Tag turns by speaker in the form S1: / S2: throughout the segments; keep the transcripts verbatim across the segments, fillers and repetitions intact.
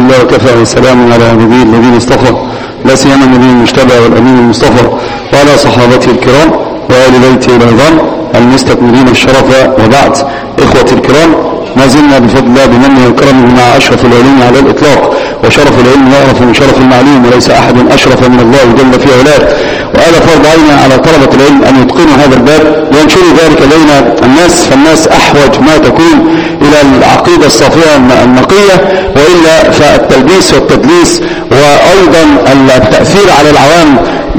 S1: لله وكفى وسلام على عباده الذين اصطفى، لا سيما النبي المجتبى والأمين المصطفى وعلى صحابته الكرام وآل بيته العظام المستكملين الشرف، وبعد. إخوة الكرام، ما زلنا بفضل الله بمنه وكرمه مع أشرف العلوم على الإطلاق، وشرف العلم يعرف من شرف المعلوم، وليس أحد أشرف من الله جل في علاه. وهذا فرض عين على طلبة العلم أن يتقنوا هذا الباب وينشروا ذلك بين الناس، فالناس أحوج ما تكون إلى العقيدة الصافية النقية، وإلا فالتلبيس والتدليس وأيضا التأثير على العوام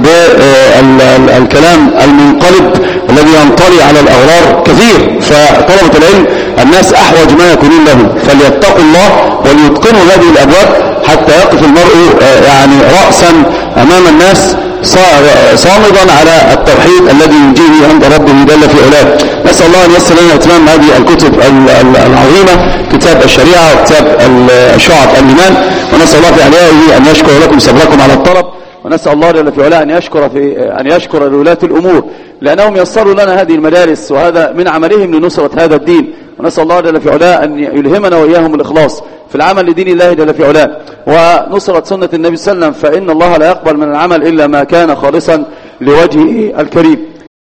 S1: بالكلام المنقلب الذي ينطلي على الأغرار كثير. فطلبة العلم الناس أحوج ما يكونون له، فليتقوا الله وليتقنوا هذه الأبواب حتى يقف المرء يعني رأسا أمام الناس صامدا على التوحيد الذي ينجيه عند ربه جل في علاه. نسأل الله أن ييسر لنا إتمام هذه الكتب العظيمة، كتاب الشريعة وكتاب شعب الإيمان، ونسأل الله في عليائه أن يشكر لكم صبركم على الطلب، ونسأل الله جل في علاه أن يشكر في أن يشكر لولاة الأمور لأنهم يسروا لنا هذه المدارس، وهذا من عملهم لنصرة هذا الدين. ونسأل الله جل في علاه أن يلهمنا وإياهم الإخلاص في العمل لدين الله جل في علاه ونصرة سنة النبي صلى الله عليه وسلم، فإن الله لا يقبل من العمل إلا ما كان خالصا لوجهه الكريم.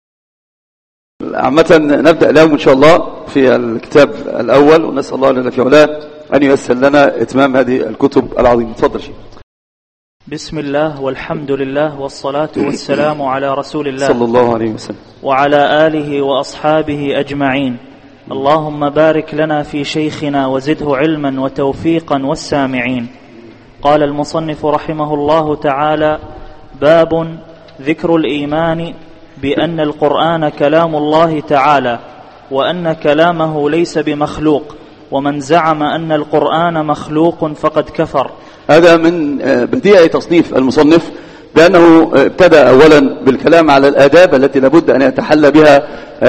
S1: عامة نبدأ اليوم إن شاء الله في الكتاب الأول، ونسأل الله جل في علاه أن ييسر لنا إتمام هذه الكتب العظيمة. تفضل شيخ.
S2: بسم الله والحمد لله والصلاة والسلام على رسول الله
S1: صلى الله عليه وسلم
S2: وعلى آله وأصحابه أجمعين. اللهم بارك لنا في شيخنا وزده علما وتوفيقا والسامعين. قال المصنف رحمه الله تعالى: باب ذكر الإيمان بأن القرآن كلام الله تعالى، وأن كلامه ليس بمخلوق، ومن زعم أن القرآن مخلوق فقد كفر.
S1: هذا من بديع تصنيف المصنف، بأنه ابتدأ أولا بالكلام على الآداب التي لابد أن يتحلى بها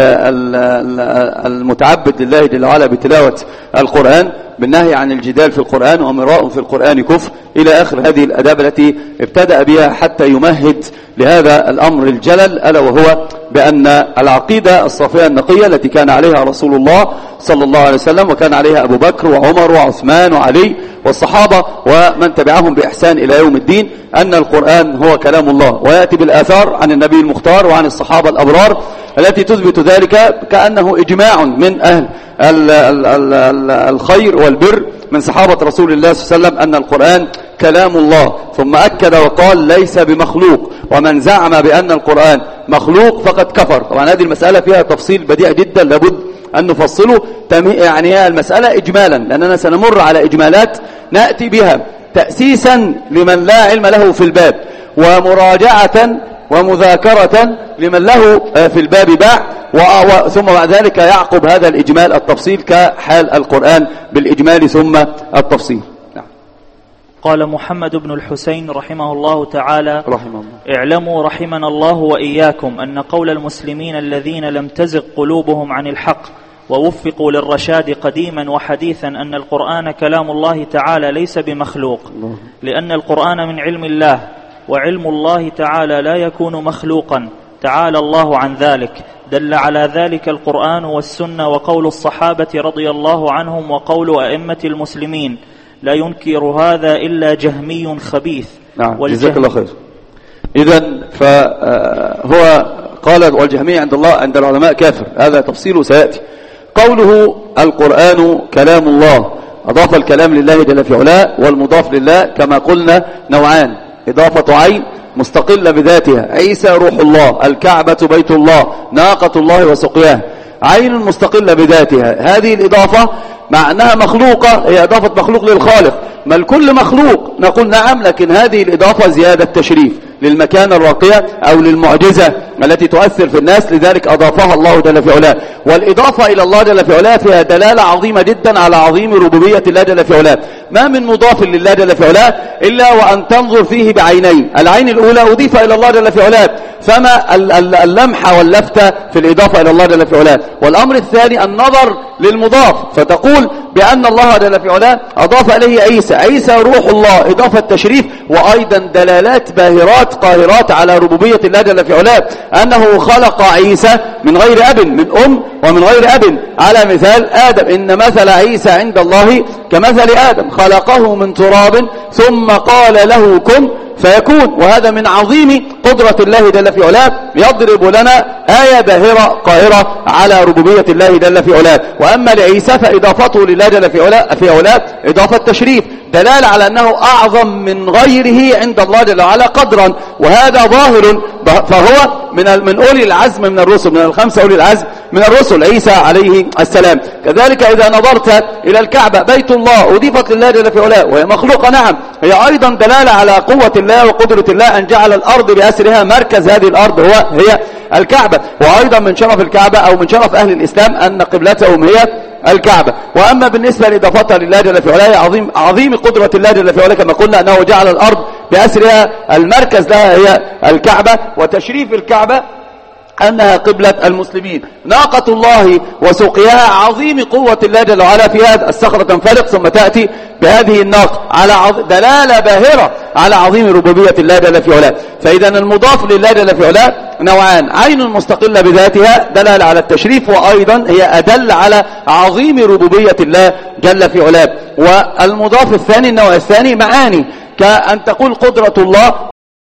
S1: المتعبد لله جل وعلا بتلاوة القرآن، بالنهي عن الجدال في القرآن ومراء في القرآن كفر، إلى آخر هذه الآداب التي ابتدأ بها حتى يمهد لهذا الأمر الجلل، ألا وهو بأن العقيدة الصافية النقية التي كان عليها رسول الله صلى الله عليه وسلم، وكان عليها أبو بكر وعمر وعثمان وعلي والصحابة ومن تبعهم بإحسان إلى يوم الدين، أن القرآن هو كلام الله. ويأتي بالآثار عن النبي المختار وعن الصحابة الأبرار التي تثبت ذلك، كأنه إجماع من أهل ال ال ال ال الخير والبر من صحابة رسول الله صلى الله عليه وسلم أن القرآن كلام الله. ثم أكد وقال: ليس بمخلوق، ومن زعم بأن القرآن مخلوق فقد كفر. طبعا هذه المسألة فيها تفصيل بديع جدا لابد أن نفصله، يعني هي المسألة إجمالا، لأننا سنمر على إجمالات نأتي بها تأسيسا لمن لا علم له في الباب، ومراجعة ومذاكرة لمن له في الباب باع، ثم بعد ذلك يعقب هذا الإجمال التفصيل كحال القرآن بالإجمال ثم التفصيل. نعم.
S2: قال محمد بن الحسين رحمه الله تعالى:
S1: رحمه الله.
S2: اعلموا رحمنا الله وإياكم أن قول المسلمين الذين لم تزغ قلوبهم عن الحق ووفقوا للرشاد قديما وحديثا أن القرآن كلام الله تعالى ليس بمخلوق، لأن القرآن من علم الله، وعلم الله تعالى لا يكون مخلوقا، تعالى الله عن ذلك. دل على ذلك القرآن والسنة وقول الصحابة رضي الله عنهم وقول أئمة المسلمين، لا ينكر هذا إلا جهمي خبيث.
S1: نعم، جزاك الله خير. إذن فهو قال والجهمي عند الله عند العلماء كافر، هذا تفصيله سيأتي. قوله القرآن كلام الله، أضاف الكلام لله جل في علاه، والمضاف لله كما قلنا نوعان: إضافة عين مستقلة بذاتها، عيسى روح الله، الكعبة بيت الله، ناقة الله وسقياها، عين مستقلة بذاتها. هذه الإضافة مع أنها مخلوقة هي إضافة مخلوق للخالق، ما الكل مخلوق؟ نقول نعم، لكن هذه الإضافة زيادة تشريف للمكان الراقية أو للمعجزة التي تؤثر في الناس، لذلك أضافها الله جل في علاه. والإضافة إلى الله جل في علاه فيها دلالة عظيمة جدا على عظيم ربوبية الله جل في علاه. ما من مضاف لله جل في علاه إلا وأن تنظر فيه بعينين، العين الأولى أضيف إلى الله جل في علاه، فما اللمحة واللفتة في الإضافة إلى الله جل في علاه. والأمر الثاني النظر للمضاف، فتقول بأن الله جل في علاه أضاف إليه عيسى، عيسى روح الله، إضافة تشريف، وأيضا دلالات باهرات دلالات قاهرات على ربوبية الله جل في علاه، أنه خلق عيسى من غير أب، من أم ومن غير أب، على مثال آدم. إن مثل عيسى عند الله كمثل آدم، خلقه من تراب ثم قال له كن فيكون. وهذا من عظيم قدرة الله جل في علاه، يضرب لنا آية باهرة قاهرة على ربوبية الله جل في علاه. وأما لعيسى فإضافته لله جل في علاه في علاه إضافة تشريف، دلالة على أنه أعظم من غيره عند الله جل وعلا قدرا، وهذا ظاهر، فهو من من أولي العزم من الرسل، من الخمسة أولي العزم من الرسل، عيسى عليه السلام. كذلك إذا نظرت إلى الكعبة، بيت الله أضيفت لله جل في علاه وهي مخلوقة، نعم، هي أيضا دلالة على قوة الله وقدرة الله أن جعل الأرض بأسرها، مركز هذه الأرض هو هي الكعبة. وأيضا من شرف الكعبة أو من شرف أهل الإسلام أن قبلتهم هي الكعبة. وأما بالنسبة لإضافتها لله جل في علاه، عظيم عظيم قدرة الله جل في علاه كما قلنا، أنه جعل الأرض بأسرها، المركز لها هي الكعبة، وتشريف الكعبة أنها قبلة المسلمين. ناقة الله وسقياها، عظيم قوة الله جل وعلا في هذا، الصخرة تنفلق ثم تأتي بهذه الناقة، على عظ... دلالة باهرة على عظيم ربوبية الله جل في علاه. فإذا المضاف لله جل في علاه نوعان: عين مستقلة بذاتها دلالة على التشريف، وأيضا هي أدل على عظيم ربوبية الله جل في علاه. والمضاف الثاني، النوع الثاني، معاني، كأن تقول قدرة الله،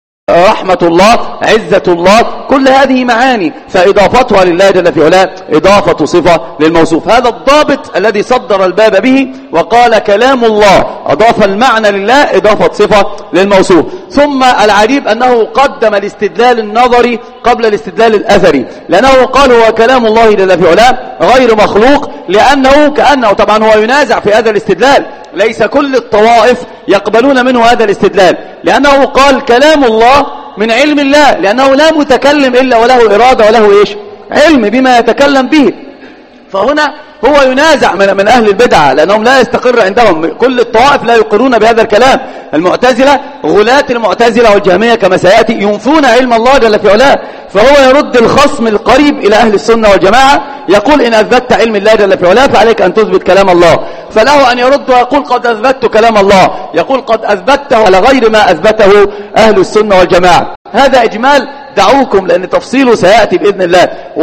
S1: رحمة الله، عزة الله، كل هذه معاني، فإضافتها لله جل في علاه إضافة صفة للموصوف. هذا الضابط الذي صدر الباب به وقال كلام الله، أضاف المعنى لله إضافة صفة للموصوف. ثم العجيب أنه قدم الاستدلال النظري قبل الاستدلال الأثري، لأنه قال هو كلام الله جل في علاه غير مخلوق، لأنه كأنه طبعا هو ينازع في هذا الاستدلال، ليس كل الطوائف يقبلون منه هذا الاستدلال، لأنه قال كلام الله من علم الله، لأنه لا متكلم إلا وله إرادة وله إيش؟ علم بما يتكلم به. فهنا هو ينازع من, من أهل البدعة، لأنهم لا يستقر عندهم، كل الطوائف لا يقرون بهذا الكلام. المعتزلة، غلاة المعتزلة والجهمية كما سيأتي، ينفون علم الله جل في علاه، فهو يرد الخصم القريب إلى أهل السنة والجماعة، يقول إن أثبتت علم الله جل في علاه فعليك أن تثبت كلام الله، فله أن يرد ويقول قد أثبتت كلام الله، يقول قد أثبته على غير ما أثبته أهل السنة والجماعة. هذا إجمال، دعوكم لأن تفصيله سيأتي بإذن الله.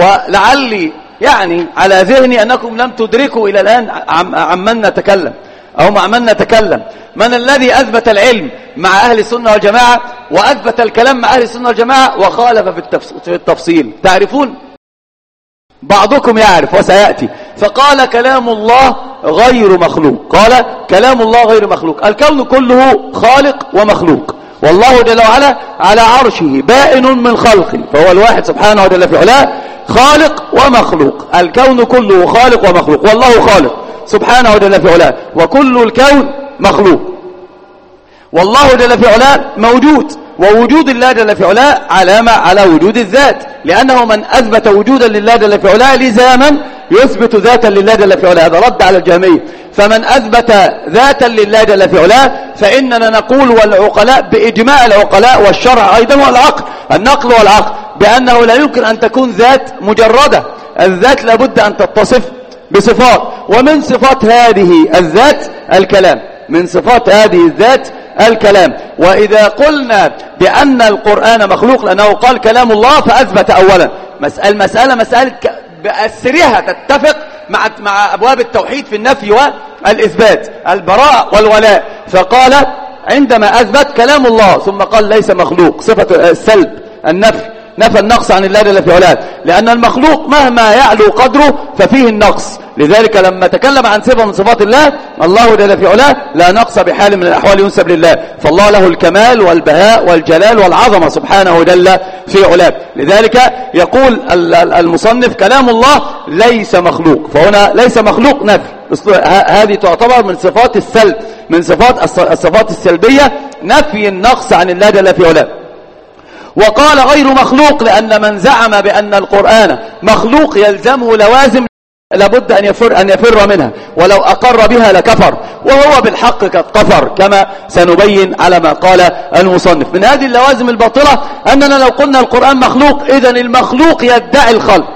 S1: ولعلي يعني على ذهني أنكم لم تدركوا إلى الآن عمن نتكلم أو مع من نتكلم، من الذي أثبت العلم مع أهل السنة والجماعة وأثبت الكلام مع أهل السنة والجماعة وخالف في التفصيل؟ تعرفون؟ بعضكم يعرف وسيأتي. فقال كلام الله غير مخلوق، قال كلام الله غير مخلوق، الكون كله خالق ومخلوق، والله جل وعلا على عرشه بائن من خلقه، فهو الواحد سبحانه وتعالى في علاه خالق ومخلوق، الكون كله خالق ومخلوق، والله خالق سبحانه وتعالى في علاه، وكل الكون مخلوق، والله جل في علاه موجود، ووجود الله جل في علاه علامة على وجود الذات، لأنه من أثبت وجودا لله جل في علاه لزاما يثبت ذاتا لله جل في علاه، هذا رد على الجهمية. فمن أثبت ذاتا لله جل في علاه فإننا نقول والعقلاء بإجماع العقلاء والشرع أيضا والعقل، النقل والعقل، بأنه لا يمكن أن تكون ذات مجردة، الذات لابد أن تتصف بصفات، ومن صفات هذه الذات الكلام، من صفات هذه الذات الكلام. وإذا قلنا بأن القرآن مخلوق لأنه قال كلام الله فأثبت أولا، المسألة مسألة بأسرها تتفق مع مع أبواب التوحيد في النفي والإثبات، البراء والولاء، فقال عندما أثبت كلام الله ثم قال ليس مخلوق، صفة السلب النفي، نفى النقص عن الله جل في علاه، لأن المخلوق مهما يعلو قدره ففيه النقص، لذلك لما تكلم عن صفة من صفات الله، الله جل في علاه لا نقص بحال من الأحوال ينسب لله، فالله له الكمال والبهاء والجلال والعظمة سبحانه جل في علاه. لذلك يقول المصنف كلام الله ليس مخلوق، فهنا ليس مخلوق نفي، هذه تعتبر من صفات السلب، من صفات الصفات السلبية، نفي النقص عن الله جل في علاه. وقال غير مخلوق لأن من زعم بأن القرآن مخلوق يلزمه لوازم لابد أن يفر, أن يفر منها، ولو أقر بها لكفر، وهو بالحق قد كفر كما سنبين على ما قال المصنف. من هذه اللوازم الباطلة أننا لو قلنا القرآن مخلوق إذن المخلوق يدعي الخلق،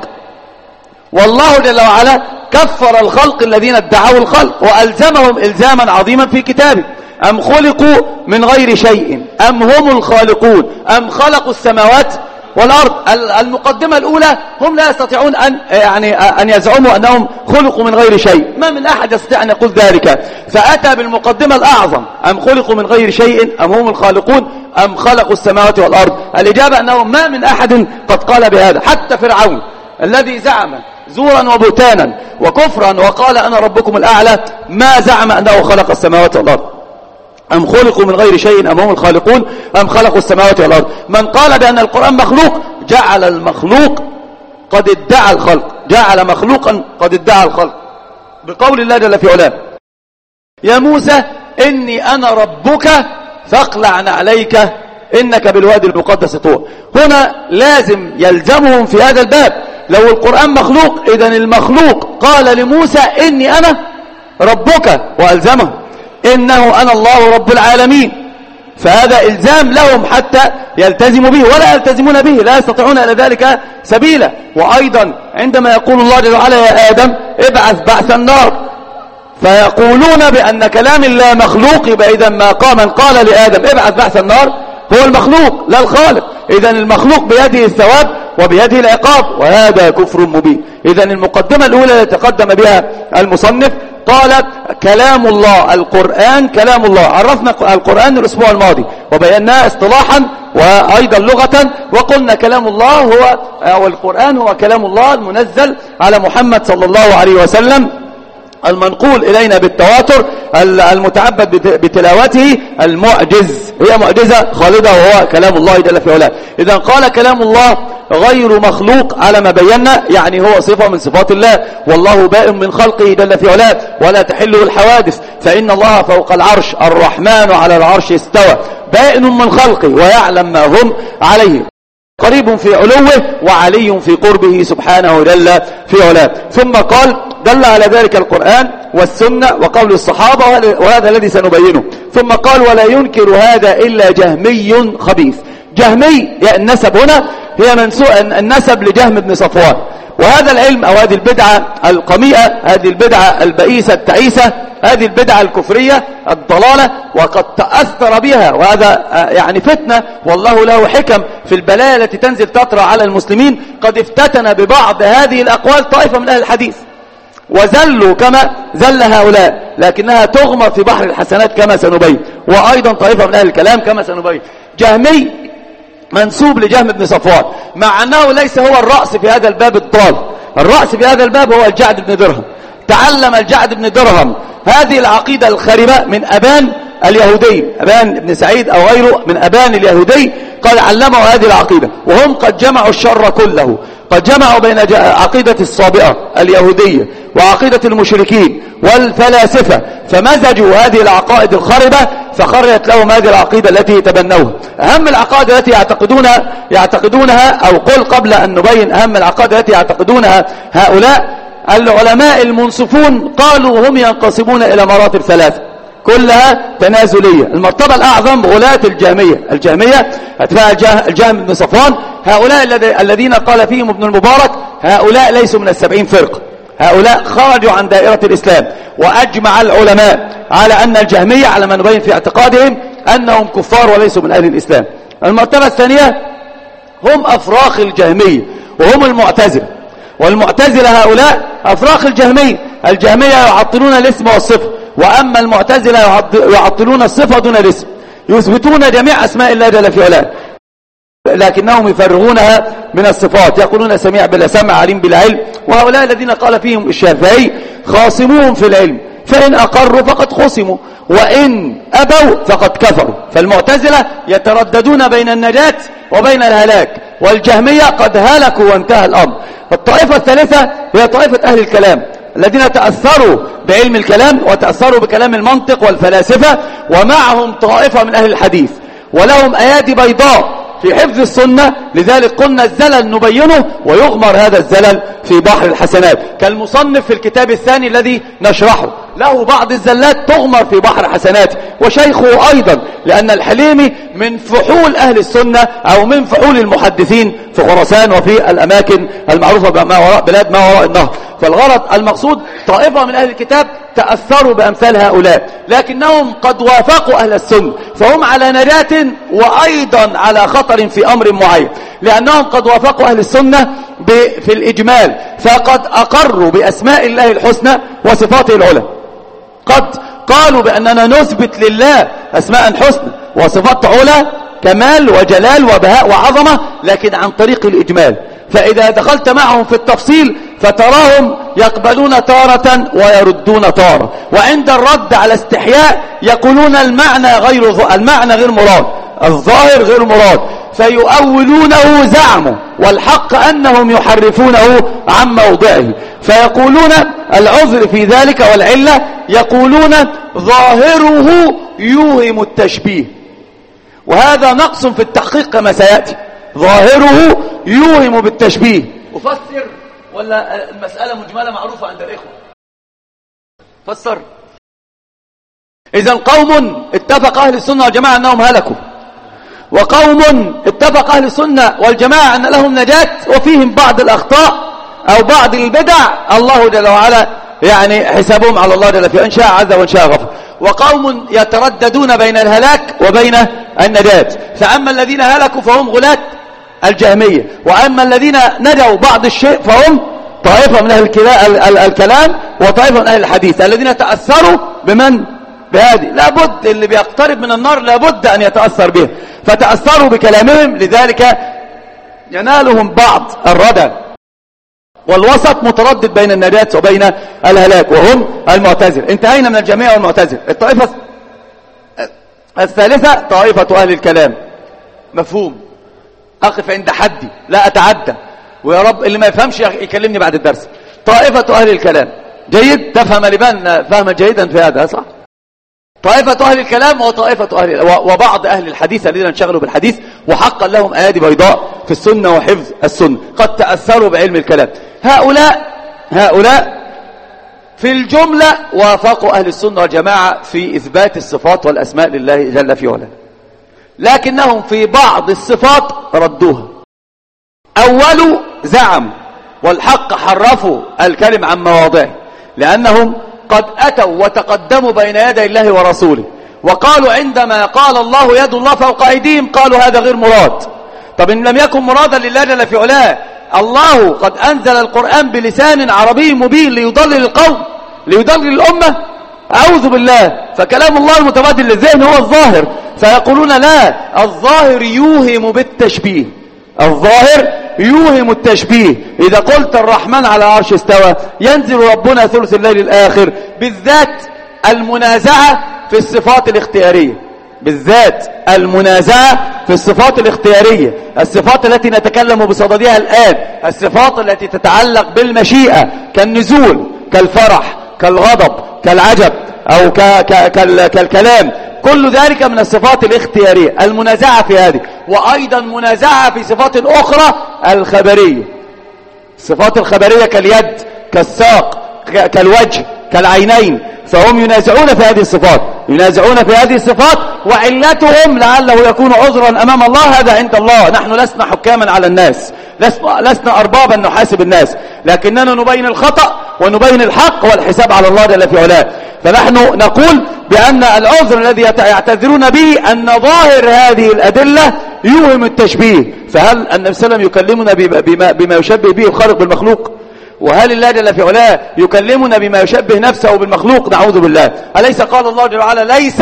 S1: والله جل وعلا كفر الخلق الذين ادعوا الخلق وألزمهم إلزاما عظيما في كتابه، أم خلقوا من غير شيء أم هم الخالقون أم خلقوا السماوات والأرض. المقدمة الأولى هم لا يستطيعون أن يعني أن يزعموا أنهم خلقوا من غير شيء، ما من أحد يستطيع أن يقول ذلك، فأتى بالمقدمة الأعظم أم خلقوا من غير شيء أم هم الخالقون أم خلقوا السماوات والأرض. الإجابة أنه ما من أحد قد قال بهذا، حتى فرعون الذي زعم زورا وبهتانا وكفرا وقال أنا ربكم الأعلى ما زعم أنه خلق السماوات والأرض. أم خلقوا من غير شيء أم هم الخالقون أم خلقوا السماوات والأرض. من قال بأن القرآن مخلوق جعل المخلوق قد ادعى الخلق، جعل مخلوقا قد ادعى الخلق، بقول الله جل في علاه يا موسى إني أنا ربك فاقلع عليك إنك بالوادي المقدس طوى. هنا لازم يلزمهم في هذا الباب لو القرآن مخلوق إذن المخلوق قال لموسى إني أنا ربك، وألزمه إنه أنا الله رب العالمين، فهذا إلزام لهم حتى يلتزموا به، ولا يلتزمون به، لا يستطيعون إلى ذلك سبيلا. وأيضا عندما يقول الله جل وعلا يا آدم ابعث بعث النار، فيقولون بأن كلام الله مخلوق، يبقى إذا ما قام من قال لآدم ابعث بعث النار هو المخلوق لا الخالق، إذن المخلوق بيده الثواب وبيده العقاب، وهذا كفر مبين. إذن المقدمة الأولى التي تقدم بها المصنف قال كلام الله، القرآن كلام الله. عرفنا القرآن الأسبوع الماضي وبيناه اصطلاحا وأيضا لغة، وقلنا كلام الله هو أو القرآن هو كلام الله المنزل على محمد صلى الله عليه وسلم، المنقول إلينا بالتواتر، المتعبد بتلاوته، المعجز، هي معجزة خالدة وهو كلام الله جل في علاه. إذا قال كلام الله غير مخلوق على ما بينا، يعني هو صفة من صفات الله، والله بائن من خلقه جل في علاه ولا تحله الحوادث، فإن الله فوق العرش الرحمن على العرش استوى، بائن من خلقه ويعلم ما هم عليه، قريب في علوه وعلي في قربه سبحانه جل في علاه. ثم قال دل على ذلك القرآن والسنة وقول الصحابة، وهذا الذي سنبينه. ثم قال ولا ينكر هذا إلا جهمي خبيث. جهمي النسب هنا هي منسوب النسب لجهم بن صفوان، وهذا العلم أو هذه البدعة القميئة، هذه البدعة البئيسة التعيسة، هذه البدعة الكفرية الضلالة، وقد تأثر بها، وهذا يعني فتنة والله له حكم في البلايا التي تنزل تطرأ على المسلمين. قد افتتن ببعض هذه الأقوال طائفة من أهل الحديث وزلوا كما زل هؤلاء، لكنها تغمر في بحر الحسنات كما سنبين، وأيضا طائفة من أهل الكلام كما سنبين. جهمي منسوب لجهم بن صفوان، مع أنه ليس هو الرأس في هذا الباب الضال، الرأس في هذا الباب هو الجعد بن درهم. تعلم الجعد بن درهم هذه العقيدة الخاربة من أبان اليهودي، أبان بن سعيد أو غيره من أبان اليهودي، قال علموا هذه العقيدة، وهم قد جمعوا الشر كله، قد جمعوا بين عقيدة الصابئة اليهودية وعقيدة المشركين والفلاسفة، فمزجوا هذه العقائد الخاربة فخرجت لهم هذه العقيدة التي يتبنوها. أهم العقائد التي يعتقدونها يعتقدونها أو قل قبل أن نبين أهم العقائد التي يعتقدونها هؤلاء العلماء المنصفون، قالوا هم ينقسمون إلى مراتب ثلاثة كلها تنازلية. المرتبة الأعظم غلاة الجهمية، الجهمية أتباع الجهم بن صفوان، هؤلاء الذين قال فيهم ابن المبارك هؤلاء ليسوا من السبعين فرقة، هؤلاء خرجوا عن دائرة الإسلام، وأجمع العلماء على أن الجهمية على ما نبين في اعتقادهم أنهم كفار وليسوا من أهل الإسلام. المرتبة الثانية هم أفراخ الجهمية وهم المعتزلة، والمعتزلة هؤلاء أفراخ الجهمية، الجهمية يعطلون الاسم والصفة، وأما المعتزلة يعطلون الصفة دون الاسم، يثبتون جميع أسماء الله جل في علاه لكنهم يفرغونها من الصفات، يقولون سميع بلا سمع عليم بلا علم. وهؤلاء الذين قال فيهم الشافعي خاصموهم في العلم، فإن أقروا فقد خصموا وإن أبوا فقد كفروا. فالمعتزلة يترددون بين النجاة وبين الهلاك، والجهمية قد هلكوا وانتهى الأمر. الطائفة الثالثة هي طائفة أهل الكلام الذين تأثروا بعلم الكلام وتأثروا بكلام المنطق والفلاسفة، ومعهم طائفة من أهل الحديث ولهم أيادي بيضاء في حفظ السنة، لذلك قلنا الزلل نبينه ويغمر هذا الزلل في بحر الحسنات، كالمصنف في الكتاب الثاني الذي نشرحه له بعض الزلات تغمر في بحر حسناته، وشيخه أيضا، لأن الحليمي من فحول أهل السنة أو من فحول المحدثين في خراسان وفي الأماكن المعروفة بما وراء بلاد ما وراء النهر. فالغرض المقصود طائفة من أهل الكتاب تأثروا بأمثال هؤلاء، لكنهم قد وافقوا أهل السنة، فهم على نجاة وأيضا على خطر في أمر معين، لأنهم قد وافقوا أهل السنة في الإجمال، فقد أقروا بأسماء الله الحسنى وصفاته العلى. قد قالوا بأننا نثبت لله أسماء حسنى وصفات علا كمال وجلال وبهاء وعظمة، لكن عن طريق الإجمال. فإذا دخلت معهم في التفصيل فتراهم يقبلون تارة ويردون تارة، وعند الرد على استحياء يقولون المعنى غير المعنى غير مراد، الظاهر غير مراد، فيؤولونه زعموا، والحق أنهم يحرفونه عن موضعه، فيقولون العذر في ذلك والعلة، يقولون ظاهره يوهم التشبيه، وهذا نقص في التحقيق كما سيأتي. ظاهره يوهم بالتشبيه. أفسر ولا المسألة مجملة معروفة عند الإخوة؟ فسر. إذن قوم اتفق أهل السنة والجماعة أنهم هلكوا، وقوم اتفق أهل السنة والجماعة أن لهم نجاة وفيهم بعض الأخطاء أو بعض البدع، الله جل وعلا يعني حسابهم على الله جل فيه، إن شاء عز وإن شاء غفر. وقوم يترددون بين الهلاك وبين النجاة، فأما الذين هلكوا فهم غلاة الجهمية، وأما الذين نجوا بعض الشيء فهم طائفة من أهل الكلام وطائفة من أهل الحديث الذين تأثروا بمن؟ بهذه. لابد اللي بيقترب من النار لابد أن يتأثر به، فتأثروا بكلامهم، لذلك ينالهم بعض الردى. والوسط متردد بين النجاة وبين الهلاك، وهم المعتزلة. انتهينا من الجميع والمعتزلة. الطائفة الثالثة طائفة أهل الكلام. مفهوم؟ أقف عند حدي لا أتعدى، ويا رب اللي ما يفهمش يكلمني بعد الدرس. طائفة أهل الكلام. جيد؟ تفهم لبان فهما جيدا في هذا، صح؟ طائفة أهل الكلام وطائفة أهل وبعض أهل الحديث الذين انشغلوا بالحديث وحقا لهم أيادي بيضاء في السنة وحفظ السنة، قد تأثروا بعلم الكلام. هؤلاء هؤلاء في الجملة وافقوا أهل السنة والجماعة في إثبات الصفات والأسماء لله جل في علاه، لكنهم في بعض الصفات ردوها. أول زعم والحق حرفوا الكلم عن مواضعه، لأنهم قد أتوا وتقدموا بين يدي الله ورسوله وقالوا عندما قال الله يد الله فوق أيديهم قالوا هذا غير مراد. طب إن لم يكن مرادا لله جل في علاه، الله قد أنزل القرآن بلسان عربي مبين ليضلل القوم ليضلل الأمة؟ أعوذ بالله. فكلام الله المتبادل للذهن هو الظاهر، فيقولون لا، الظاهر يوهم بالتشبيه، الظاهر يوهم التشبيه. إذا قلت الرحمن على العرش استوى، ينزل ربنا ثلث الليل الآخر، بالذات المنازعة في الصفات الاختيارية، بالذات المنازعة في الصفات الاختيارية، الصفات التي نتكلم بصددها الآن، الصفات التي تتعلق بالمشيئة كالنزول كالفرح كالغضب كالعجب أو ك ك كال كالكلام، كل ذلك من الصفات الاختيارية، المنازعة في هذه. وأيضا منازعة في صفات أخرى الخبرية، الصفات الخبرية كاليد كالساق كالوجه كالعينين، فهم ينازعون في هذه الصفات، ينازعون في هذه الصفات، وعلتهم لعله يكون عذرا أمام الله، هذا عند الله. نحن لسنا حكاما على الناس، لسنا, لسنا أربابا نحاسب الناس، لكننا نبين الخطأ ونبين الحق والحساب على الله جل في علاه. فنحن نقول بأن العذر الذي يعتذرون به أن ظاهر هذه الأدلة يوهم التشبيه. فهل النبي صلى الله عليه وسلم يكلمنا بما, بما يشبه به الخالق بالمخلوق؟ وهل الله جل في علاه يكلمنا بما يشبه نفسه بالمخلوق؟ نعوذ بالله. أليس قال الله جل وعلا ليس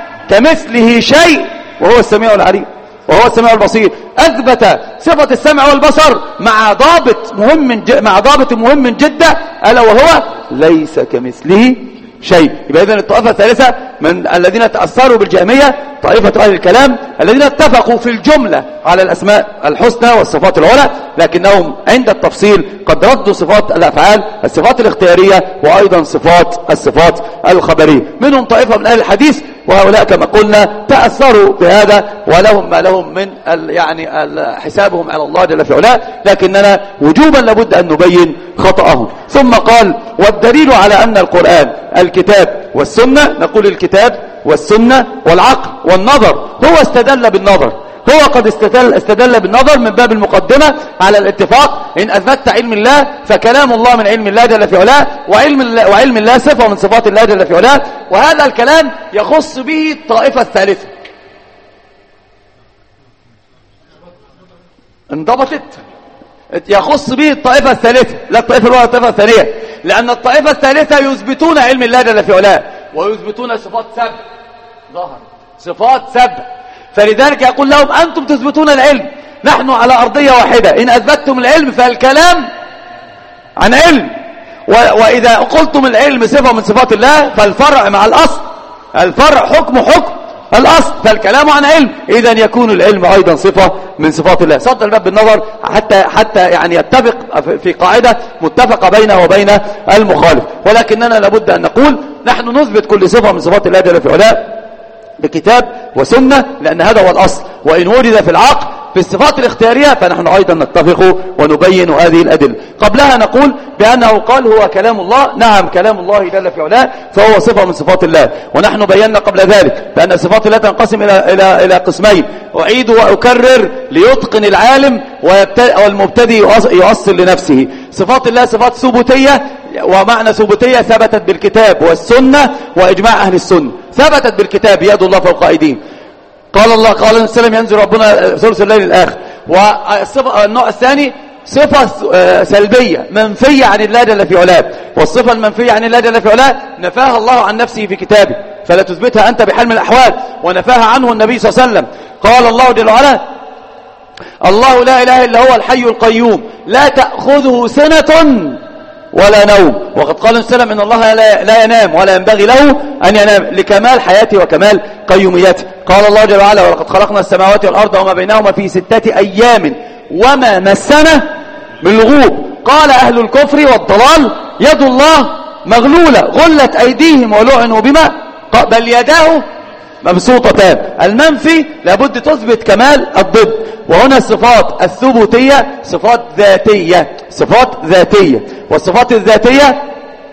S1: كمثله شيء وهو السميع العليم وهو السميع البصير؟ أثبت صفة السمع والبصر مع ضابط مهم مع ضابط مهم جدا، ألا وهو ليس كمثله شيء. يبقى إذن الطائفة الثالثة من الذين تأثروا بالجهمية طائفة أهل الكلام الذين اتفقوا في الجملة على الأسماء الحسنى والصفات العلى، لكنهم عند التفصيل قد ردوا صفات الأفعال، الصفات الاختيارية، وأيضا صفات الصفات الخبرية. منهم طائفة من أهل الحديث وهؤلاء كما قلنا تأثروا بهذا ولهم ما لهم من ال يعني ال حسابهم على الله جل في علاه، لكننا وجوبا لابد أن نبين خطأهم. ثم قال والدليل على أن القرآن الكتاب والسنة، نقول الكتاب والسنة والعقل والنظر. هو استدل بالنظر، هو قد استدل, استدل بالنظر من باب المقدمة على الاتفاق. إن أثبتت علم الله فكلام الله من علم الله جل في علاه، وعلم الله, وعلم الله صفة من صفات الله جل في علاه، وهذا الكلام يخص به الطائفة الثالثة. انضبطت؟ يخص به الطائفة الثالثة، لا الطائفة الأولى الطائفة الثانية، لأن الطائفة الثالثة يثبتون علم الله جل في علاه ويثبتون صفات سبع ظهر صفات سبع، فلذلك يقول لهم أنتم تثبتون العلم، نحن على أرضية واحدة. إن أثبتتم العلم فالكلام عن علم، وإذا قلتم العلم صفة من صفات الله فالفرع مع الأصل، الفرع حكم حكم الأصل، فالكلام عن علم، إذن يكون العلم أيضا صفة من صفات الله. صد الباب بالنظر حتى حتى يعني يتفق في قاعدة متفقة بينه وبين المخالف، ولكننا لابد أن نقول نحن نثبت كل صفة من صفات الله جل في علاه بكتاب وسنة، لأن هذا هو الأصل. وإن وجد في العقل في الصفات الاختيارية فنحن أيضا نتفق ونبين هذه الأدلة. قبلها نقول بأنه قال هو كلام الله، نعم كلام الله جل في علاه فهو صفة من صفات الله، ونحن بينا قبل ذلك بأن صفات الله تنقسم إلى, إلى, إلى قسمين، أعيد وأكرر ليتقن العالم والمبتدئ يؤصل لنفسه. صفات الله صفات ثبوتية، ومعنى ثبوتية ثبتت بالكتاب والسنة وإجماع أهل السنة، ثبتت بالكتاب يد الله فوق أيديهم، قال الله قال النبي صلى الله عليه وسلم ينزل ربنا ثلث الليل الآخر. والنوع الثاني صفة سلبية منفية عن الله جل في علاه، والصفة المنفية عن الله جل في علاه نفاها الله عن نفسه في كتابه فلا تثبتها أنت بحال من الأحوال، ونفاها عنه النبي صلى الله عليه وسلم. قال الله جل وعلا الله لا إله إلا هو الحي القيوم لا تأخذه سنة ولا نوم، وقد قال النبي صلى الله عليه وسلم إن الله لا ينام ولا ينبغي له أن ينام لكمال حياته وكمال قيوميته. قال الله جل وعلا ولقد خلقنا السماوات والأرض وما بينهما في ستة أيام وما مسنا من لغوب. قال أهل الكفر والضلال يد الله مغلولة غلت أيديهم ولعنوا بما بل يداه مبسوطتان. المنفي لابد تثبت كمال الضد، وهنا الصفات الثبوتية صفات ذاتية، صفات ذاتية، والصفات الذاتية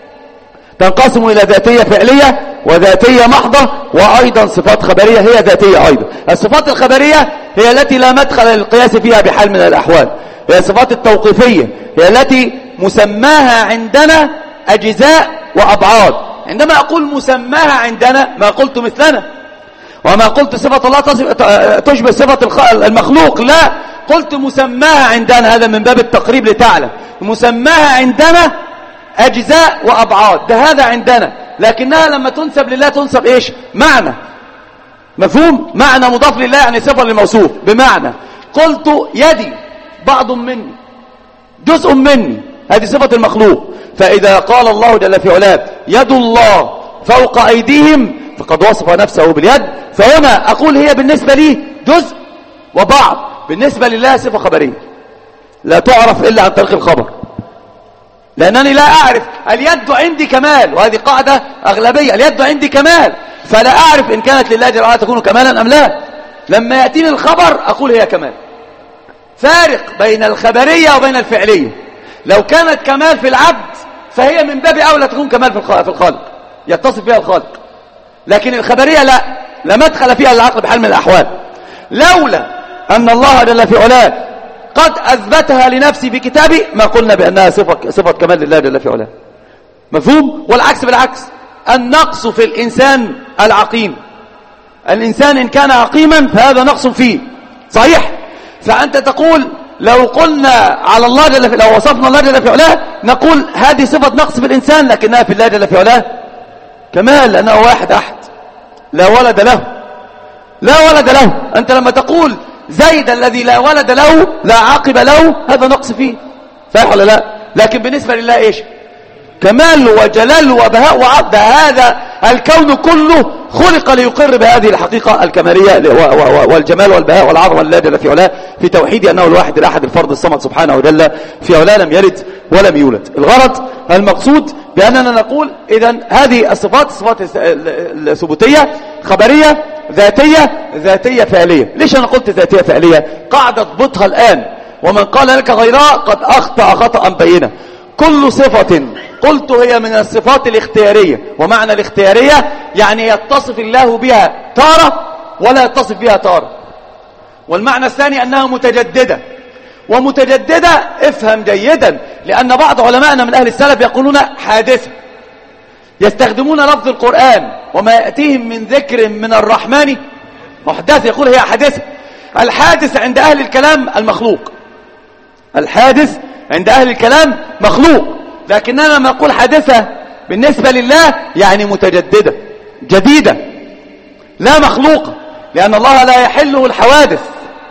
S1: تنقسم إلى ذاتية فعلية وذاتية محضة، وأيضا صفات خبرية هي ذاتية أيضا. الصفات الخبرية هي التي لا مدخل للقياس فيها بحال من الأحوال، هي الصفات التوقيفية، هي التي مسماها عندنا أجزاء وأبعاد. عندما أقول مسماها عندنا ما قلت مثلنا، وما قلت صفة الله تشبه صفة المخلوق، لا، قلت مسماها عندنا، هذا من باب التقريب لتعلم، مسماها عندنا أجزاء وأبعاد، ده هذا عندنا، لكنها لما تنسب لله تنسب إيش؟ معنى، مفهوم؟ معنى مضاف لله يعني صفة للموصوف، بمعنى قلت يدي بعض مني جزء مني، هذه صفة المخلوق. فإذا قال الله جل في علاه يد الله فوق أيديهم فقد وصف نفسه باليد، فهنا أقول هي بالنسبة لي جزء وبعض، بالنسبة لله صفة خبرية لا تعرف إلا عن طريق الخبر، لأنني لا أعرف اليد عندي كمال، وهذه قاعدة أغلبية، اليد عندي كمال، فلا أعرف إن كانت لله جل وعلا تكون كمالا أم لا. لما يأتيني الخبر أقول هي كمال. فارق بين الخبرية وبين الفعلية. لو كانت كمال في العبد فهي من باب أولى تكون كمال في الخالق، يتصف بها الخالق، لكن الخبرية لا لا مدخل فيها العقل بحال من الأحوال. لولا أن الله جل في علاه قد أثبتها لنفسي في كتابي ما قلنا بأنها صفة, صفة كمال لله جل في علاه، مفهوم؟ والعكس بالعكس، النقص في الإنسان العقيم، الإنسان إن كان عقيما فهذا نقص فيه، صحيح؟ فأنت تقول لو قلنا على الله جل في لو وصفنا الله جل في علاه نقول هذه صفة نقص في الإنسان، لكنها في الله جل في علاه كمال، لأنه واحد أحد لا ولد له، لا ولد له. أنت لما تقول زيد الذي لا ولد له لا عاقب له هذا نقص فيه، صحيح ولا لا؟ لكن بالنسبة لله إيش؟ كمال وجلال وبهاء وعظم، هذا الكون كله خلق ليقر بهذه الحقيقة الكمالية والجمال والبهاء والعظمة لله جل في علاه في توحيد أنه الواحد الأحد الفرد الصمد سبحانه وجل في علاه لم يلد ولم يولد. الغرض المقصود بأننا نقول إذن هذه الصفات الصفات الثبوتية خبرية ذاتية ذاتية فعلية. ليش أنا قلت ذاتية فعلية؟ قاعدة اضبطها الآن، ومن قال لك غيرها قد أخطأ خطأ بينا. كل صفة قلت هي من الصفات الاختيارية، ومعنى الاختيارية يعني يتصف الله بها تارة ولا يتصف بها تارة. والمعنى الثاني أنها متجددة، ومتجددة افهم جيدا، لأن بعض علماءنا من أهل السلف يقولون حادثة، يستخدمون لفظ القرآن وما يأتيهم من ذكر من الرحمن محدث يقول هي حادثة. الحادث عند أهل الكلام المخلوق، الحادث عند أهل الكلام مخلوق، لكننا لما نقول حادثة بالنسبة لله يعني متجددة جديدة لا مخلوقة، لأن الله لا يحله الحوادث.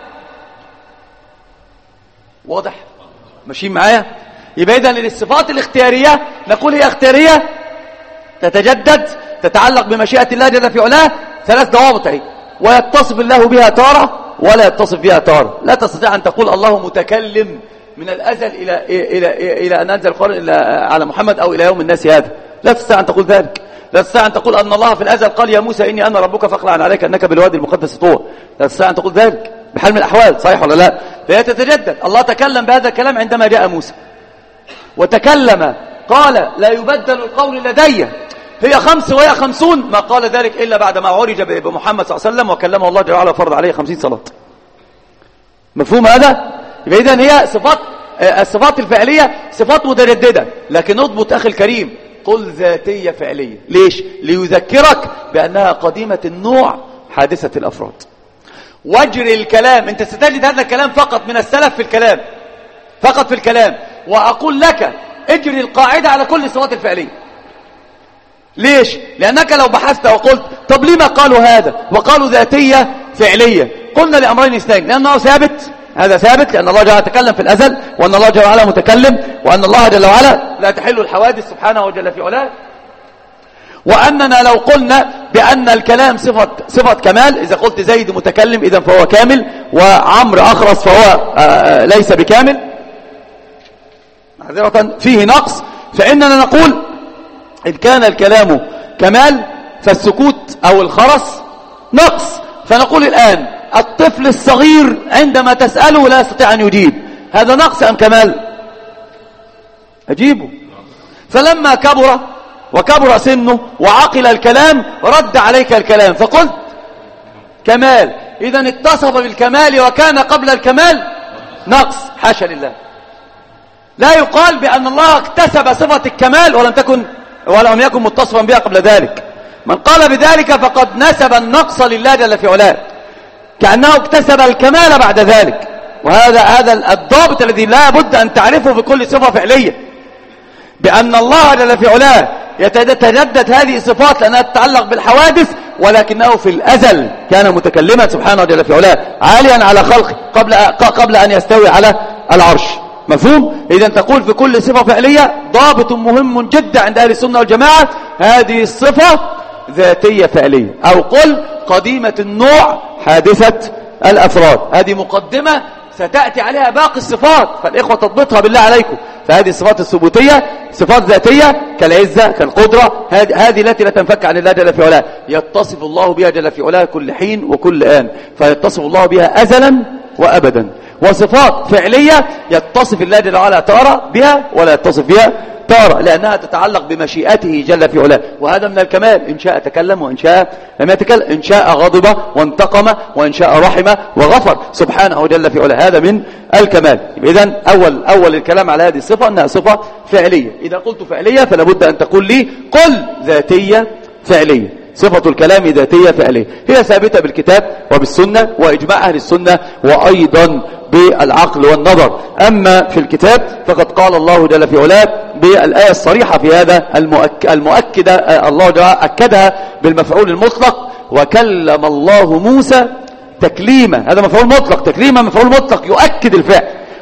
S1: واضح؟ ماشيين معايا؟ يبقى إذن للصفات الاختيارية نقول هي اختيارية تتجدد تتعلق بمشيئة الله جل في علاه، ثلاث ضوابط اهي، ويتصف الله بها تارة ولا يتصف بها تارة. لا تستطيع أن تقول الله متكلم من الأزل إلى إلى إلى أن أنزل القرآن إلى على محمد أو إلى يوم الناس هذا، لا تستطيع أن تقول ذلك. لا تستطيع أن تقول أن الله في الأزل قال يا موسى إني أنا ربك فاخلع عليك أنك بالوادي المقدس طوى. لا تستطيع أن تقول ذلك بحال من الأحوال، صحيح ولا لا؟ فهي تتجدد. الله تكلم بهذا الكلام عندما جاء موسى وتكلم قال لا يبدل القول لدي، هي خمس وهي خمسون، ما قال ذلك إلا بعد ما عرج بمحمد صلى الله عليه وسلم وكلمه الله جل وعلا وفرض عليه خمسين صلاة. مفهوم هذا؟ يبقى إذن هي صفات الصفات الفعلية صفات متجددة، لكن اضبط أخي الكريم قل ذاتية فعلية. ليش؟ ليذكرك بأنها قديمة النوع حادثة الأفراد. واجري الكلام، أنت ستجد هذا الكلام فقط من السلف في الكلام، فقط في الكلام. وأقول لك اجري القاعدة على كل الصفات الفعلية. ليش؟ لأنك لو بحثت وقلت طب لما قالوا هذا وقالوا ذاتية فعلية، قلنا لأمرين اثنين، لأنه ثابت، هذا ثابت لأن الله جل وعلا تكلم في الأزل، وأن الله جل وعلا متكلم، وأن الله جل وعلا لا تحل الحوادث سبحانه وجل في علاه، وأننا لو قلنا بأن الكلام صفة, صفة كمال، إذا قلت زيد متكلم إذن فهو كامل، وعمر أخرس فهو ليس بكامل معذرة فيه نقص، فإننا نقول إن كان الكلام كمال فالسكوت أو الخرس نقص. فنقول الآن الطفل الصغير عندما تسأله لا يستطيع أن يجيب، هذا نقص أم كمال؟ أجيبه. فلما كبر وكبر سنه وعقل الكلام رد عليك الكلام فقلت كمال، إذن اتصف بالكمال وكان قبل الكمال نقص، حاشا لله. لا يقال بأن الله اكتسب صفة الكمال ولم تكن ولم يكن متصفا بها قبل ذلك. من قال بذلك فقد نسب النقص لله جل في علاه، كأنه اكتسب الكمال بعد ذلك. وهذا هذا الضابط الذي لا بد أن تعرفه في كل صفة فعلية، بأن الله جل في علاه يتجدد هذه الصفات لأنها تتعلق بالحوادث، ولكنه في الأزل كان متكلما سبحانه جل في علاه عاليا على خلقه قبل قبل أن يستوي على العرش. مفهوم؟ إذا تقول في كل صفة فعلية ضابط مهم جدا عند أهل السنة والجماعة، هذه الصفة ذاتية فعلية، أو قل قديمة النوع حادثة الأفراد. هذه مقدمة ستأتي عليها باقي الصفات، فالإخوة تضبطها بالله عليكم. فهذه الصفات الثبوتية صفات ذاتية كالعزة كالقدرة، هذه التي لا تنفك عن الله جل في علاه، يتصف الله بها جل في علاه كل حين وكل آن، فيتصف الله بها أزلا وأبدا. وصفات فعلية يتصف الله جل وعلا تارة بها ولا يتصف بها تارة، لأنها تتعلق بمشيئته جل في علاه، وهذا من الكمال. إن شاء تكلم وإن شاء لم يتكلم، إن شاء غضب وانتقم وإن شاء رحم وغفر سبحانه جل في علاه، هذا من الكمال. إذن أول, أول الكلام على هذه الصفة أنها صفة فعلية. إذا قلت فعلية فلا بد أن تقول لي قل ذاتية فعلية. صفة الكلام ذاتية فعلية، هي ثابتة بالكتاب وبالسنة وإجماع أهل السنة، وأيضا بالعقل والنظر. أما في الكتاب فقد قال الله جل في علاه بالآية الصريحة في هذا المؤكدة، الله جل أكدها بالمفعول المطلق، وكلم الله موسى تكليما. هذا مفعول مطلق، تكليما مفعول مطلق يؤكد الفعل،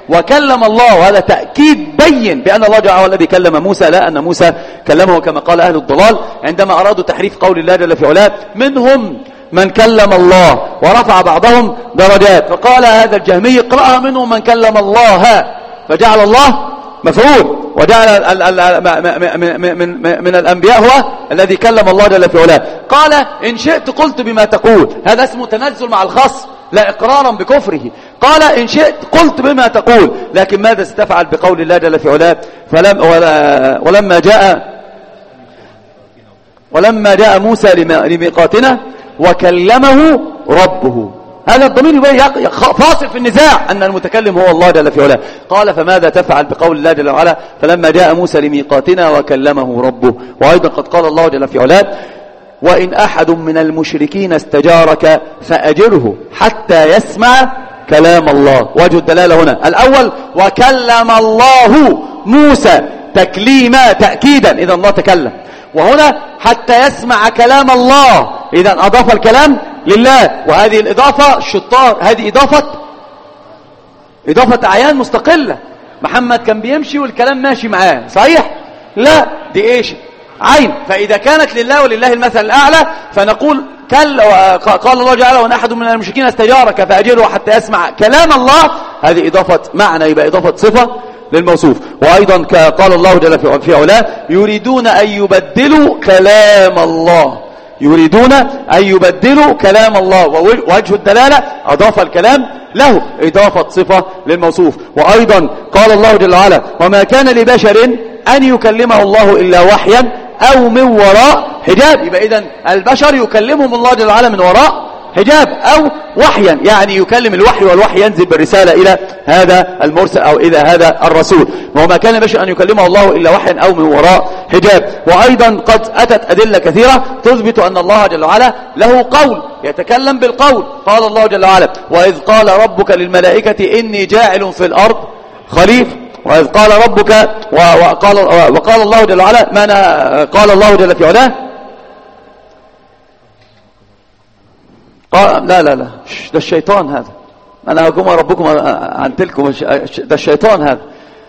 S1: وكلم الله، وهذا تأكيد بين بأن الله جل وعلا الذي كلم موسى، لا أن موسى كلمه كما قال أهل الضلال عندما أرادوا تحريف قول الله جل في علاه. منهم من كلم الله ورفع بعضهم درجات، فقال هذا الجهمي اقرأها منهم من كلم الله، فجعل الله مفعول، وجعل ال ال ال من, من, من الأنبياء هو الذي كلم الله جل في علاه. قال إن شئت قلت بما تقول، هذا اسمه تنزل مع الخصم لا إقرارا بكفره. قال إن شئت قلت بما تقول، لكن ماذا ستفعل بقول الله جل في علاه؟ فلم ولا ولما جاء ولما جاء موسى لميقاتنا وكلمه ربه، هذا الضمير فاصل في النزاع أن المتكلم هو الله جل في علاه. قال فماذا تفعل بقول الله جل وعلا فلما جاء موسى لميقاتنا وكلمه ربه. وأيضا قد قال الله جل في علاه وإن أحد من المشركين استجارك فأجره حتى يسمع كلام الله. وجه الدلالة هنا الأول وكلم الله موسى تكليما تأكيدا، إذا الله تكلم، وهنا حتى يسمع كلام الله، إذا أضاف الكلام لله. وهذه الإضافة الشطار، هذه إضافة إضافة أعيان مستقلة. محمد كان بيمشي والكلام ماشي معاه، صحيح؟ لا، دي إيش؟ عين. فإذا كانت لله ولله المثل الأعلى فنقول كل قال الله جعله وأن أحد من المشركين استجارك فأجره حتى يسمع كلام الله، هذه إضافة معنى، يبقى إضافة صفة للموصوف. وأيضا قال الله جل في علاه يريدون أن يبدلوا كلام الله، يريدون أن يبدلوا كلام الله، ووجه الدلالة أضاف الكلام له، إضافة صفة للموصوف. وأيضا قال الله جل وعلا وما كان لبشر أن يكلمه الله إلا وحيا أو من وراء حجاب. يبقى إذن البشر يكلمهم الله جل وعلا من وراء حجاب أو وحيا، يعني يكلم الوحي، والوحي ينزل بالرسالة إلى هذا المرسل أو إلى هذا الرسول. وما كان بشر أن يكلمه الله إلا وحيا أو من وراء حجاب. وأيضا قد أتت أدلة كثيرة تثبت أن الله جل وعلا له قول، يتكلم بالقول. قال الله جل وعلا وإذ قال ربك للملائكة إني جاعل في الأرض خليفة، وإذ قال ربك وقال, وقال الله جل وعلا ما قال الله جل في علاه قال لا لا لا ده الشيطان هذا، أنا أقوم ربكم عن تلكم، ده الشيطان هذا.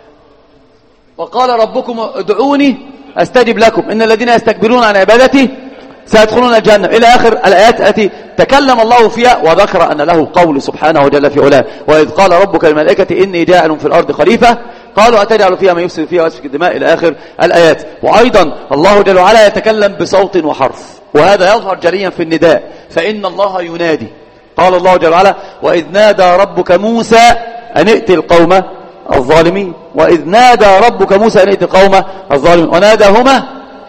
S1: وقال ربكم ادعوني أستجب لكم إن الذين يستكبرون عن عبادتي سيدخلون الجنة، إلى آخر الآيات التي تكلم الله فيها وذكر أن له قول سبحانه وجل في علاه. وإذ قال ربك للملائكة إني جاعل في الأرض خليفة قالوا أتجعل فيها من يفسد فيها ويسفك الدماء، إلى آخر الآيات. وأيضا الله جل وعلا يتكلم بصوت وحرف، وهذا يظهر جليا في النداء، فإن الله ينادي. قال الله جل وعلا وإذ نادى ربك موسى أن ائت القوم الظالمين، وإذ نادى ربك موسى أن ائت القوم الظالمين وناداهما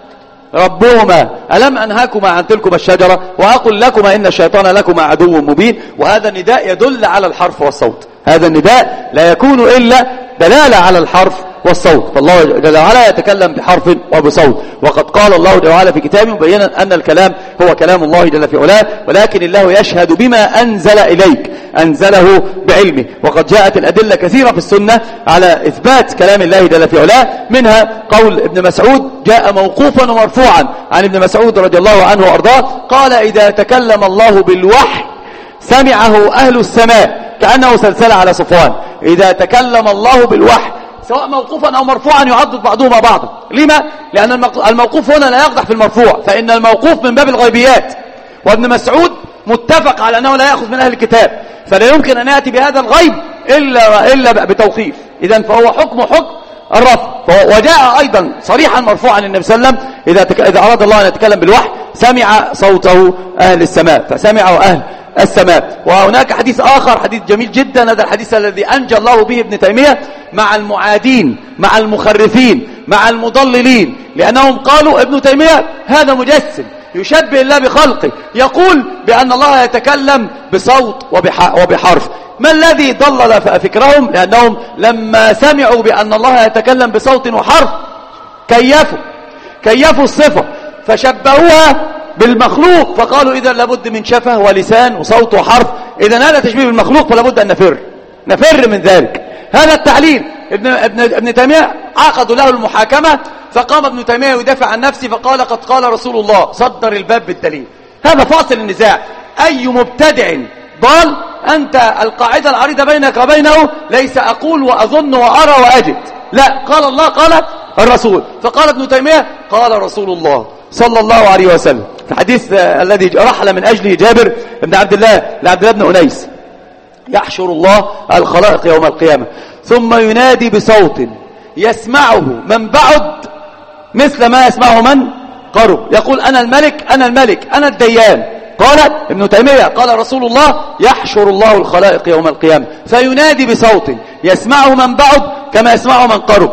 S1: ربهما ألم أنهاكما عن تلكما الشجرة وأقل لكما إن الشيطان لكما عدو مبين. وهذا النداء يدل على الحرف والصوت، هذا النداء لا يكون إلا دلالة على الحرف والصوت، فالله جل وعلا يتكلم بحرف وبصوت. وقد قال الله جل وعلا في كتابه مبينا أن الكلام هو كلام الله جل في علاه، ولكن الله يشهد بما أنزل إليك، أنزله بعلمه. وقد جاءت الأدلة كثيرة في السنة على إثبات كلام الله جل في علاه، منها قول ابن مسعود جاء موقوفا ومرفوعا عن ابن مسعود رضي الله عنه وأرضاه قال إذا تكلم الله بالوحي سمعه أهل السماء كأنه سلسلة على صفوان. إذا تكلم الله بالوحي سواء موقوفا أو مرفوعا يعضد بعضهما بعضا. لما؟ لأن الموقوف هنا لا يقدح في المرفوع، فإن الموقوف من باب الغيبيات، وابن مسعود متفق على أنه لا يأخذ من أهل الكتاب، فلا يمكن أن يأتي بهذا الغيب إلا, إلا بتوقيف. إذن فهو حكم حكم الرفع. وجاء أيضا صريحا مرفوعا للنبي صلى الله عليه وسلم إذا, تك... إذا أراد الله أن يتكلم بالوحي سمع صوته أهل السماء، فسمعه أهل السماء. وهناك حديث آخر، حديث جميل جدا، هذا الحديث الذي أنجى الله به ابن تيمية مع المعادين مع المخرفين مع المضللين، لأنهم قالوا ابن تيمية هذا مجسم يشبه الله بخلقه، يقول بأن الله يتكلم بصوت وبحرف. ما الذي ضلل فكرهم؟ لأنهم لما سمعوا بأن الله يتكلم بصوت وحرف كيفوا كيفوا الصفة فشبهوها بالمخلوق، فقالوا إذا لابد من شفه ولسان وصوت وحرف، إذا هذا تشبيه بالمخلوق فلابد أن نفر نفر من ذلك. هذا التعليل ابن, ابن, ابن تيمية عقدوا له المحاكمة، فقام ابن تيمية يدافع عن نفسه فقال قد قال رسول الله، صدر الباب بالدليل. هذا فاصل النزاع، أي مبتدع ضال أنت القاعدة العريضة بينك وبينه ليس أقول وأظن وأرى وأجد، لا، قال الله قال الرسول. فقال ابن تيمية قال رسول الله صلى الله عليه وسلم في الحديث الذي رحل من أجله جابر بن عبد الله لعبد الله بن أنيس: يحشر الله الخلائق يوم القيامة ثم ينادي بصوت يسمعه من بعد مثل ما يسمعه من قرب، يقول أنا الملك أنا الملك أنا الديان. قال ابن تيمية قال رسول الله: يحشر الله الخلائق يوم القيامة فينادي بصوت يسمعه من بعد كما يسمعه من قرب.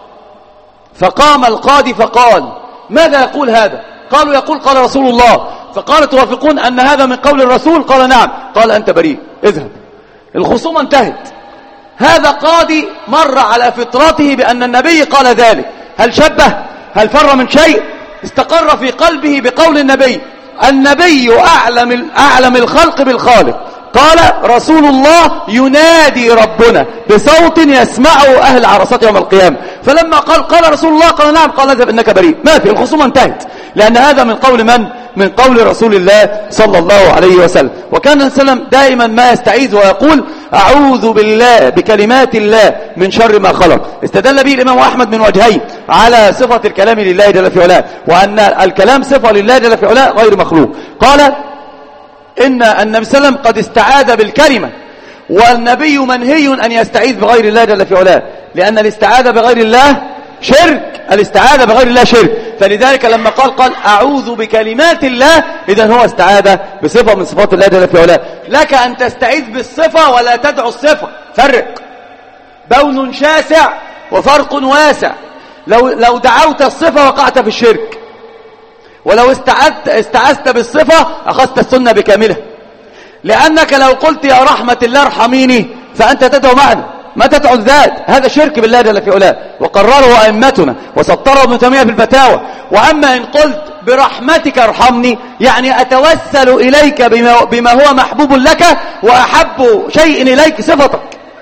S1: فقام القاضي فقال: ماذا يقول هذا؟ قالوا: يقول قال رسول الله. فقال: توافقون أن هذا من قول الرسول؟ قال: نعم. قال: أنت بريء، اذهب. الخصومة انتهت. هذا قاضي مر على فطرته بأن النبي قال ذلك، هل شبه؟ هل فر من شيء؟ استقر في قلبه بقول النبي. النبي أعلم, أعلم الخلق بالخالق. قال رسول الله: ينادي ربنا بصوت يسمعه أهل عرصات يوم القيامة. فلما قال قال رسول الله قال: نعم. قال: اذهب إنك بريء. ما في، الخصومة انتهت، لأن هذا من قول من؟ من قول رسول الله صلى الله عليه وسلم. وكان النبي صلى الله عليه وسلم دائما ما يستعيذ ويقول: أعوذ بالله بكلمات الله من شر ما خلق. استدل به الإمام أحمد من وجهين على صفة الكلام لله جل في علاه، وأن الكلام صفة لله جل في علاه غير مخلوق. قال إن النبي صلى الله عليه وسلم قد استعاذ بالكلمة، والنبي منهي أن يستعيذ بغير الله جل في علاه، لأن الاستعاذة بغير الله شرك، الاستعاذة بغير الله شرك. فلذلك لما قال قال أعوذ بكلمات الله، إذن هو استعاذ بصفة من صفات الله جل في علاه. لك أن تستعيذ بالصفة ولا تدعو الصفة، فرق، بون شاسع وفرق واسع. لو, لو دعوت الصفة وقعت في الشرك، ولو استعذت استعذت بالصفة أخذت السنة بكاملها، لأنك لو قلت يا رحمة الله ارحميني فأنت تدعو معنا، ما تدعو الذات، هذا شرك بالله جل في علاه، وقرره أئمتنا وسطره ابن تيمية في الفتاوى. وأما إن قلت برحمتك ارحمني، يعني أتوسل إليك بما, بما هو محبوب لك وأحب شيء إليك صفتك،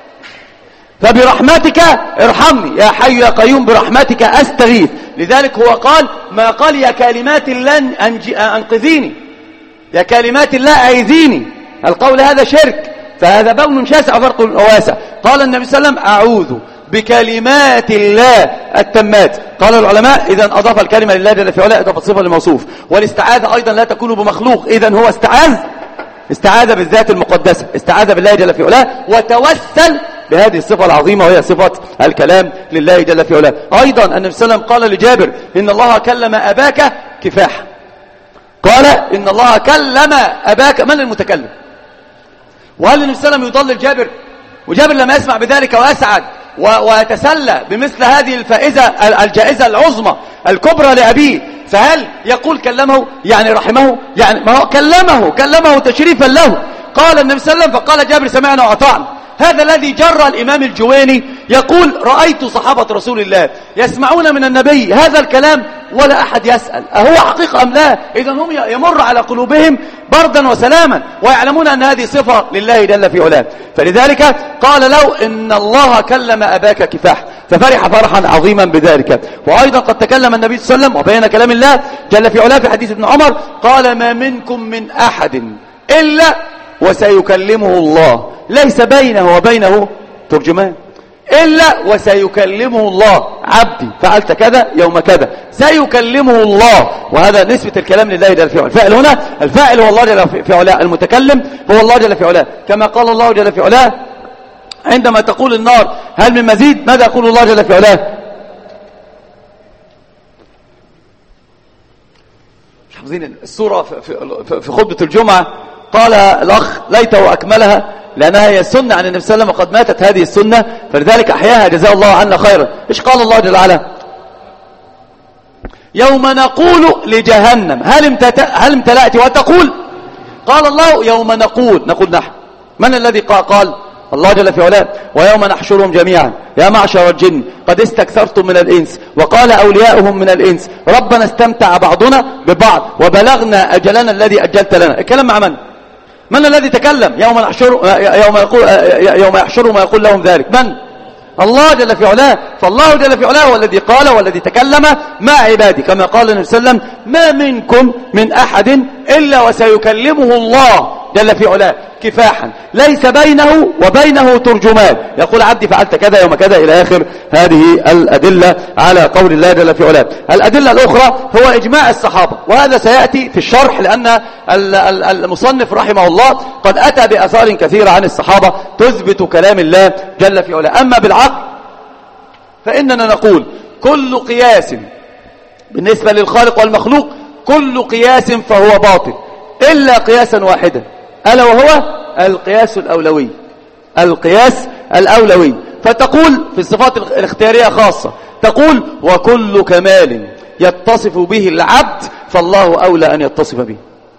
S1: فبرحمتك ارحمني يا حي يا قيوم برحمتك أستغيث. لذلك هو قال ما قال يا كلمات الله أنقذيني، يا كلمات الله أعيذيني. القول هذا شرك، فهذا بون شاسع وفرق واسع. قال النبي صلى الله عليه وسلم أعوذ بكلمات الله التامات. قال العلماء إذا أضاف الكلمة لله جل في علاه أضاف صفة للموصوف. والاستعاذة أيضا لا تكون بمخلوق، إذا هو استعاذ استعاذ بالذات المقدسة، استعاذ بالله جل في علاه وتوسل بهذه الصفة العظيمة وهي صفة الكلام لله جل في علاه. أيضا النبي صلى الله عليه وسلم قال لجابر إن الله كلم أباك كفاحا. قال إن الله كلم أباك، من المتكلم؟ وهل النبي صلى الله عليه وسلم يضلل جابر؟ وجابر لما يسمع بذلك ويسعد ويتسلى بمثل هذه الفائزة الجائزة العظمى الكبرى لأبيه، فهل يقول كلمه يعني رحمه؟ يعني ما هو كلمه كلمه تشريفا له. قال النبي صلى الله عليه وسلم فقال جابر سمعنا وأطعنا. هذا الذي جرى الإمام الجويني يقول رأيت صحابة رسول الله يسمعون من النبي هذا الكلام ولا أحد يسأل أهو حقيقة أم لا. إذن هم يمر على قلوبهم بردا وسلاما ويعلمون أن هذه صفة لله جل في علاه. فلذلك قال له إن الله كلم أباك كفاح، ففرح فرحا عظيما بذلك. وأيضا قد تكلم النبي صلى الله عليه وسلم وبين كلام الله جل في علاه في حديث ابن عمر قال ما منكم من أحد إلا وسيكلمه الله ليس بينه وبينه ترجمان، إلا وسيكلمه الله عبدي فعلت كذا يوم كذا سيكلمه الله. وهذا نسبة الكلام لله جل في علاه. الفاعل هنا الفاعل هو الله جل في علاه، المتكلم هو الله جل في علاه، كما قال الله جل في علاه عندما تقول النار هل من مزيد، ماذا يقول الله جل في علاه؟ مش حافظين السورة في خطبة الجمعة. قال الأخ ليته أكملها لأنها هي السنة عن النبي صلى الله عليه وسلم وقد ماتت هذه السنة فلذلك أحياها جزاه الله عنا خيرا. إيش قال الله جل وعلا؟ يوم نقول لجهنم هل امتلأت هل امتلأت وتقول. قال الله يوم نقول نقول نحن، من الذي قال؟ الله جل في علاه. ويوم نحشرهم جميعا يا معشر الجن قد استكثرتم من الإنس وقال أولياؤهم من الإنس ربنا استمتع بعضنا ببعض وبلغنا أجلنا الذي أجلت لنا. الكلام مع من؟ من الذي تكلم؟ يوم نحشر يوم يقول يوم يحشرهم ويقول لهم ذلك من؟ الله جل في علاه. فالله جل في علاه هو الذي قال والذي تكلم مع عباده، كما قال النبي صلى الله عليه وسلم ما منكم من أحد إلا وسيكلمه الله جل في علاه كفاحا ليس بينه وبينه ترجمان، يقول عبدي فعلت كذا يوم كذا إلى آخر هذه الأدلة على قول الله جل في علاه. الأدلة الأخرى هو إجماع الصحابة، وهذا سيأتي في الشرح لأن المصنف رحمه الله قد أتى بأثار كثيرة عن الصحابة تثبت كلام الله جل في علاه. أما بالعقل فإننا نقول كل قياس بالنسبة للخالق والمخلوق كل قياس فهو باطل إلا قياسا واحدا، ألا وهو القياس الأولوي. القياس الأولوي فتقول في الصفات الاختيارية خاصة، تقول وكل كمال يتصف به العبد فالله أولى أن يتصف به.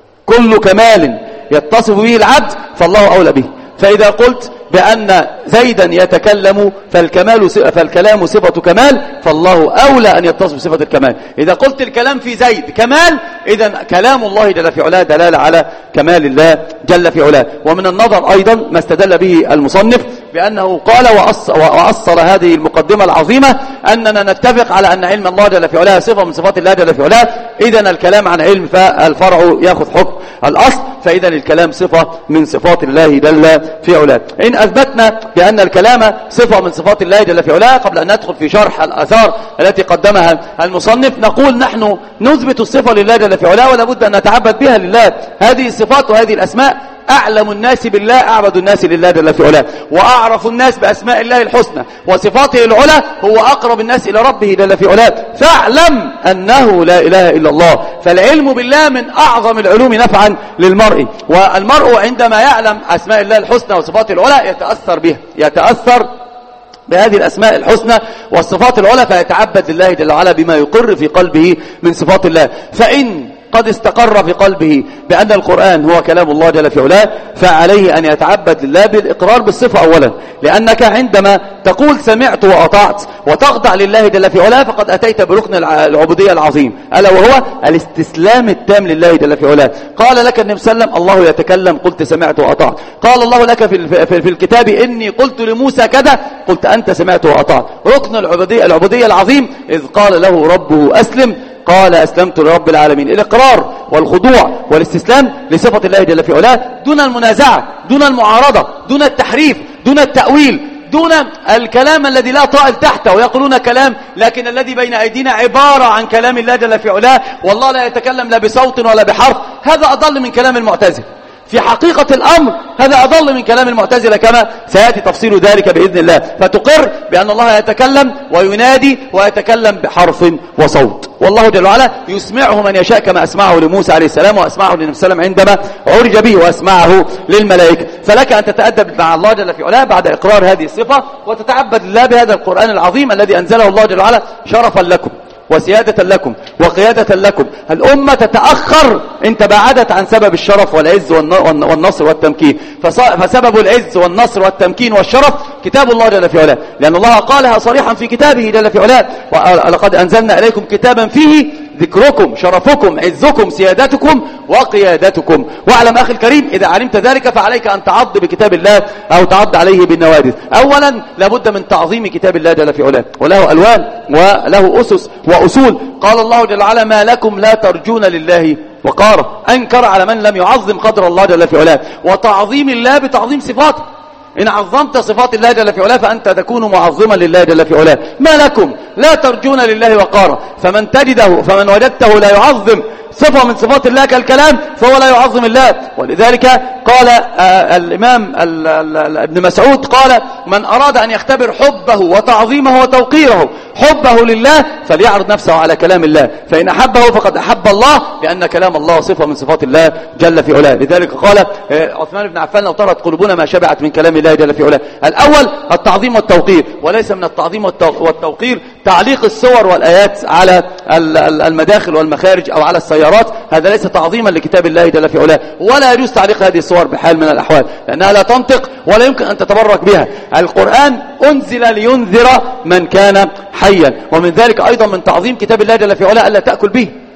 S1: كل كمال يتصف به العبد فالله أولى به. فإذا قلت بأن زيدا يتكلم فالكمال فالكلام صفة كمال فالله أولى أن يتصف بصفة الكمال. إذا قلت الكلام في زيد كمال إذا كلام الله جل في علاه دلالة على كمال الله جل في علاه. ومن النظر أيضا ما استدل به المصنف بأنه قال وأصل هذه المقدمة العظيمة أننا نتفق على أن علم الله جل في علاه صفة من صفات الله جل في علاه، إذن الكلام عن علم فالفرع يأخذ حكم الأصل، فإذن الكلام صفة من صفات الله جل في علاه. إن أثبتنا بأن الكلام صفة من صفات الله جل في علاه قبل أن ندخل في شرح الآثار التي قدمها المصنف نقول نحن نثبت الصفة لله جل في علاه ولا بد أن نتعبد بها لله. هذه الصفات وهذه الأسماء أعلم الناس بالله أعبد الناس لله جل في علاه، وأعرف الناس بأسماء الله الحسنى وصفاته العلى هو أقرب الناس إلى ربه جل في علاه. فاعلم أنه لا إله إلا الله. فالعلم بالله من أعظم العلوم نفعا للمرء، والمرء عندما يعلم أسماء الله الحسنى وصفاته العلى يتأثر بها، يتأثر بهذه الأسماء الحسنى والصفات العلى، فيتعبد لله جل وعلا بما يقر في قلبه من صفات الله. فإن قد استقر في قلبه بأن القرآن هو كلام الله جل في علاه فعليه أن يتعبد لله بالإقرار بالصفة أولا، لأنك عندما تقول سمعت وأطعت وتخضع لله جل في علاه فقد أتيت بركن العبودية العظيم ألا وهو الاستسلام التام لله جل في علاه. قال لك النبي صلى الله عليه وسلم الله يتكلم قلت سمعت وأطعت، قال الله لك في, في, في الكتاب إني قلت لموسى كذا قلت أنت سمعت وأطعت. ركن العبودية, العبودية العظيم إذ قال له ربه أسلم قال أسلمت لرب العالمين. الإقرار والخضوع والاستسلام لصفة الله جل في علاه دون المنازعة، دون المعارضة، دون التحريف، دون التأويل، دون الكلام الذي لا طائل تحته ويقولون كلام لكن الذي بين أيدينا عبارة عن كلام الله جل في علاه والله لا يتكلم لا بصوت ولا بحرف. هذا أضل من كلام المعتزلة في حقيقة الأمر، هذا أضل من كلام المعتزلة كما سيأتي تفصيل ذلك بإذن الله. فتقر بأن الله يتكلم وينادي ويتكلم بحرف وصوت، والله جل وعلا يسمعه من يشاء كما أسمعه لموسى عليه السلام وأسمعه للنبي صلى الله عليه وسلم عندما عرج به وأسمعه للملائكة. فلك أن تتأدب مع الله جل في علاه بعد إقرار هذه الصفة وتتعبد لله بهذا القرآن العظيم الذي أنزله الله جل وعلا شرفا لكم وسيادة لكم وقيادة لكم. الأمة تتأخر إن تباعدت عن سبب الشرف والعز والنصر والتمكين، فسبب العز والنصر والتمكين والشرف كتاب الله جل في علاه، لأن الله قالها صريحا في كتابه جل في علاه ولقد أنزلنا إليكم كتابا فيه ذكركم شرفكم عزكم سيادتكم وقيادتكم. واعلم أخي الكريم إذا علمت ذلك فعليك أن تعض بكتاب الله أو تعض عليه بالنوادذ. أولا لابد من تعظيم كتاب الله جل في علاه وله ألوان وله أسس وأصول. قال الله جل وعلا ما لكم لا ترجون لله وقارا، أنكر على من لم يعظم قدر الله جل في علاه. وتعظيم الله بتعظيم صفاته، إن عظمت صفات الله جل في علاه فأنت تكون معظما لله جل في علاه. ما لكم لا ترجون لله وقارا، فمن تجده فمن وجدته لا يعظم صفة من صفات الله كالكلام فهو لا يعظم الله. ولذلك قال آه الإمام ال ال ابن مسعود قال من أراد أن يختبر حبه وتعظيمه وتوقيره حبه لله فليعرض نفسه على كلام الله، فإن أحبه فقد أحب الله، لأن كلام الله صفة من صفات الله جل في علاه. لذلك قال آه عثمان بن عفان لو طرت قلوبنا ما شبعت من كلام الله جل في علاه. الأول التعظيم والتوقير، وليس من التعظيم والتوقير تعليق الصور والآيات على المداخل والمخارج أو على السيارات، هذا ليس تعظيما لكتاب الله جل في علاه، ولا يجوز تعليق هذه الصور بحال من الأحوال لأنها لا تنطق ولا يمكن أن تتبرك بها. القرآن أنزل لينذر من كان حيا، ومن ذلك أيضا من تعظيم كتاب الله جل في علاه ألا تأكل به،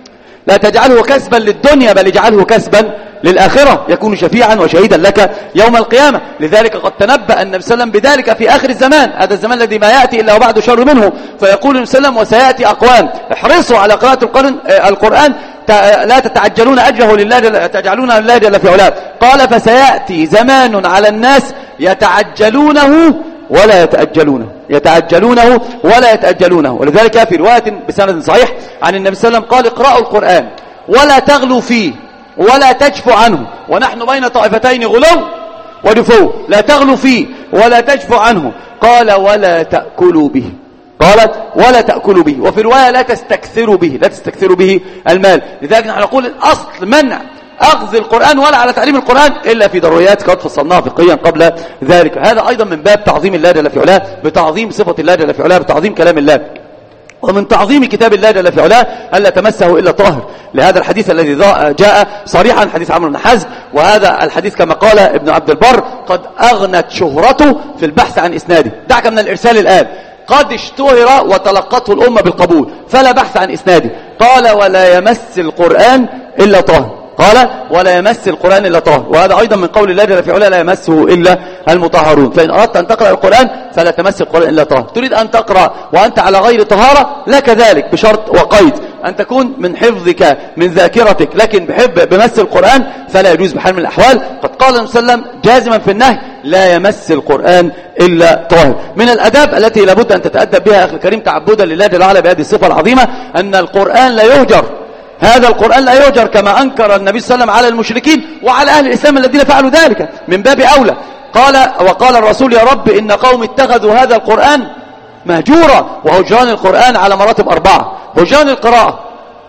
S1: لا تجعله كسبا للدنيا بل اجعله كسبا للآخرة، يكون شفيعا وشهيدا لك يوم القيامة. لذلك قد تنبأ النبي صلى الله عليه وسلم بذلك في آخر الزمان، هذا الزمان الذي ما يأتي إلا وبعد شر منه، فيقول النبي صلى الله عليه وسلم وسيأتي أقوام احرصوا على قراءة القرآن لا تتعجلون أجره لله تجعلون لله جل في علاه. قال فسيأتي زمان على الناس يتعجلونه ولا يتأجلونه يتعجلونه ولا يتأجلونه. ولذلك في رواية بسند صحيح عن النبي صلى الله عليه وسلم قال اقرأوا القرآن ولا تغلوا فيه ولا تجفوا عنه، ونحن بين طائفتين غلو ودفو، لا تغلوا فيه ولا تجفوا عنه. قال ولا تأكلوا به، قالت ولا تأكلوا به، وفي رواية لا تستكثروا به، لا تستكثروا به المال. لذلك نحن نقول الأصل منع أخذ القرآن ولا على تعليم القرآن إلا في ضروريات قد فصلناها فقهيا قبل ذلك. هذا أيضا من باب تعظيم الله جل في علاه، بتعظيم صفة الله جل في علاه، بتعظيم كلام الله، ومن تعظيم كتاب الله جل في علاه ألا تمسه إلا طاهر، لهذا الحديث الذي جاء صريحا حديث عمرو بن حزم. وهذا الحديث كما قال ابن عبد البر قد أغنت شهرته في البحث عن إسناده، دعك من الإرسال الآن، قد اشتهر وتلقته الأمة بالقبول فلا بحث عن إسناده. قال ولا يمس القرآن إلا طاهر، قال ولا يمس القرآن إلا طاهر، وهذا أيضا من قول الله جل في علاه لا يمسه إلا المطهرون. فإن أردت أن تقرأ القرآن فلا تمس القرآن إلا طاهر. تريد أن تقرأ وأنت على غير طهارة لك ذلك بشرط وقيد أن تكون من حفظك من ذاكرتك، لكن بحب بمس القرآن فلا يجوز بحال من الأحوال. قد قال النبي صلى الله عليه وسلم جازما في النهي لا يمس القرآن إلا طاهر. من الأداب التي لابد أن تتأدب بها أخي الكريم تعبدا لله جل وعلا بهذه الصفة العظيمة أن القرآن لا يهجر، هذا القرآن لا يهجر كما أنكر النبي صلى الله عليه وسلم على المشركين وعلى أهل الإسلام الذين فعلوا ذلك من باب أولى. قال وقال الرسول يا رب إن قوم اتخذوا هذا القرآن مهجورا. وهجران القرآن على مراتب أربعة: هجران القراءة،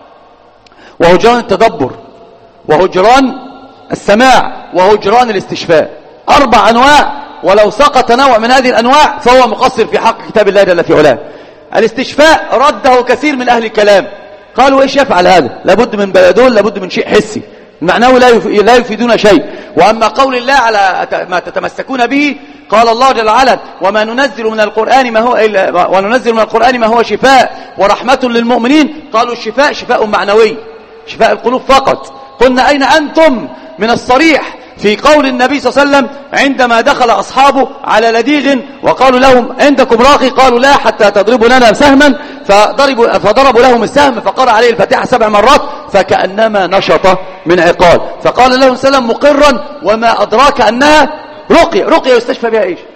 S1: وهجران التدبر، وهجران السماع، وهجران الاستشفاء. أربع أنواع، ولو سقط نوع من هذه الأنواع فهو مقصر في حق كتاب الله جل في علاه. الاستشفاء رده كثير من أهل الكلام، قالوا إيش يفعل هذا؟ لابد من بلدون، لابد من شيء حسي معناه لا يفيدون شيء. وأما قول الله على ما تتمسكون به قال الله جل وعلا وما ننزل من القرآن ما هو إلا وننزل من القرآن ما هو شفاء ورحمة للمؤمنين. قالوا الشفاء شفاء معنوي، شفاء القلوب فقط. قلنا أين أنتم من الصريح في قول النبي صلى الله عليه وسلم عندما دخل أصحابه على لديغ وقالوا لهم عندكم راقي؟ قالوا لا حتى تضربوا لنا سهما، فضربوا, فضربوا لهم السهم فقرأ عليه الفاتحة سبع مرات فكأنما نشط من عقال. فقال لهم سلام مقرا وما أدراك أنها رقية. رقية يستشفى بها إيش؟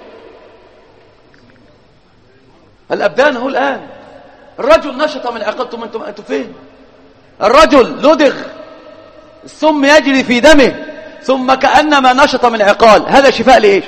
S1: الأبدان هو الآن. الرجل نشط من عقال، انتم انتم انتم فين؟ الرجل لدغ، السم يجري في دمه ثم كأنما نشط من عقال، هذا شفاء لإيش؟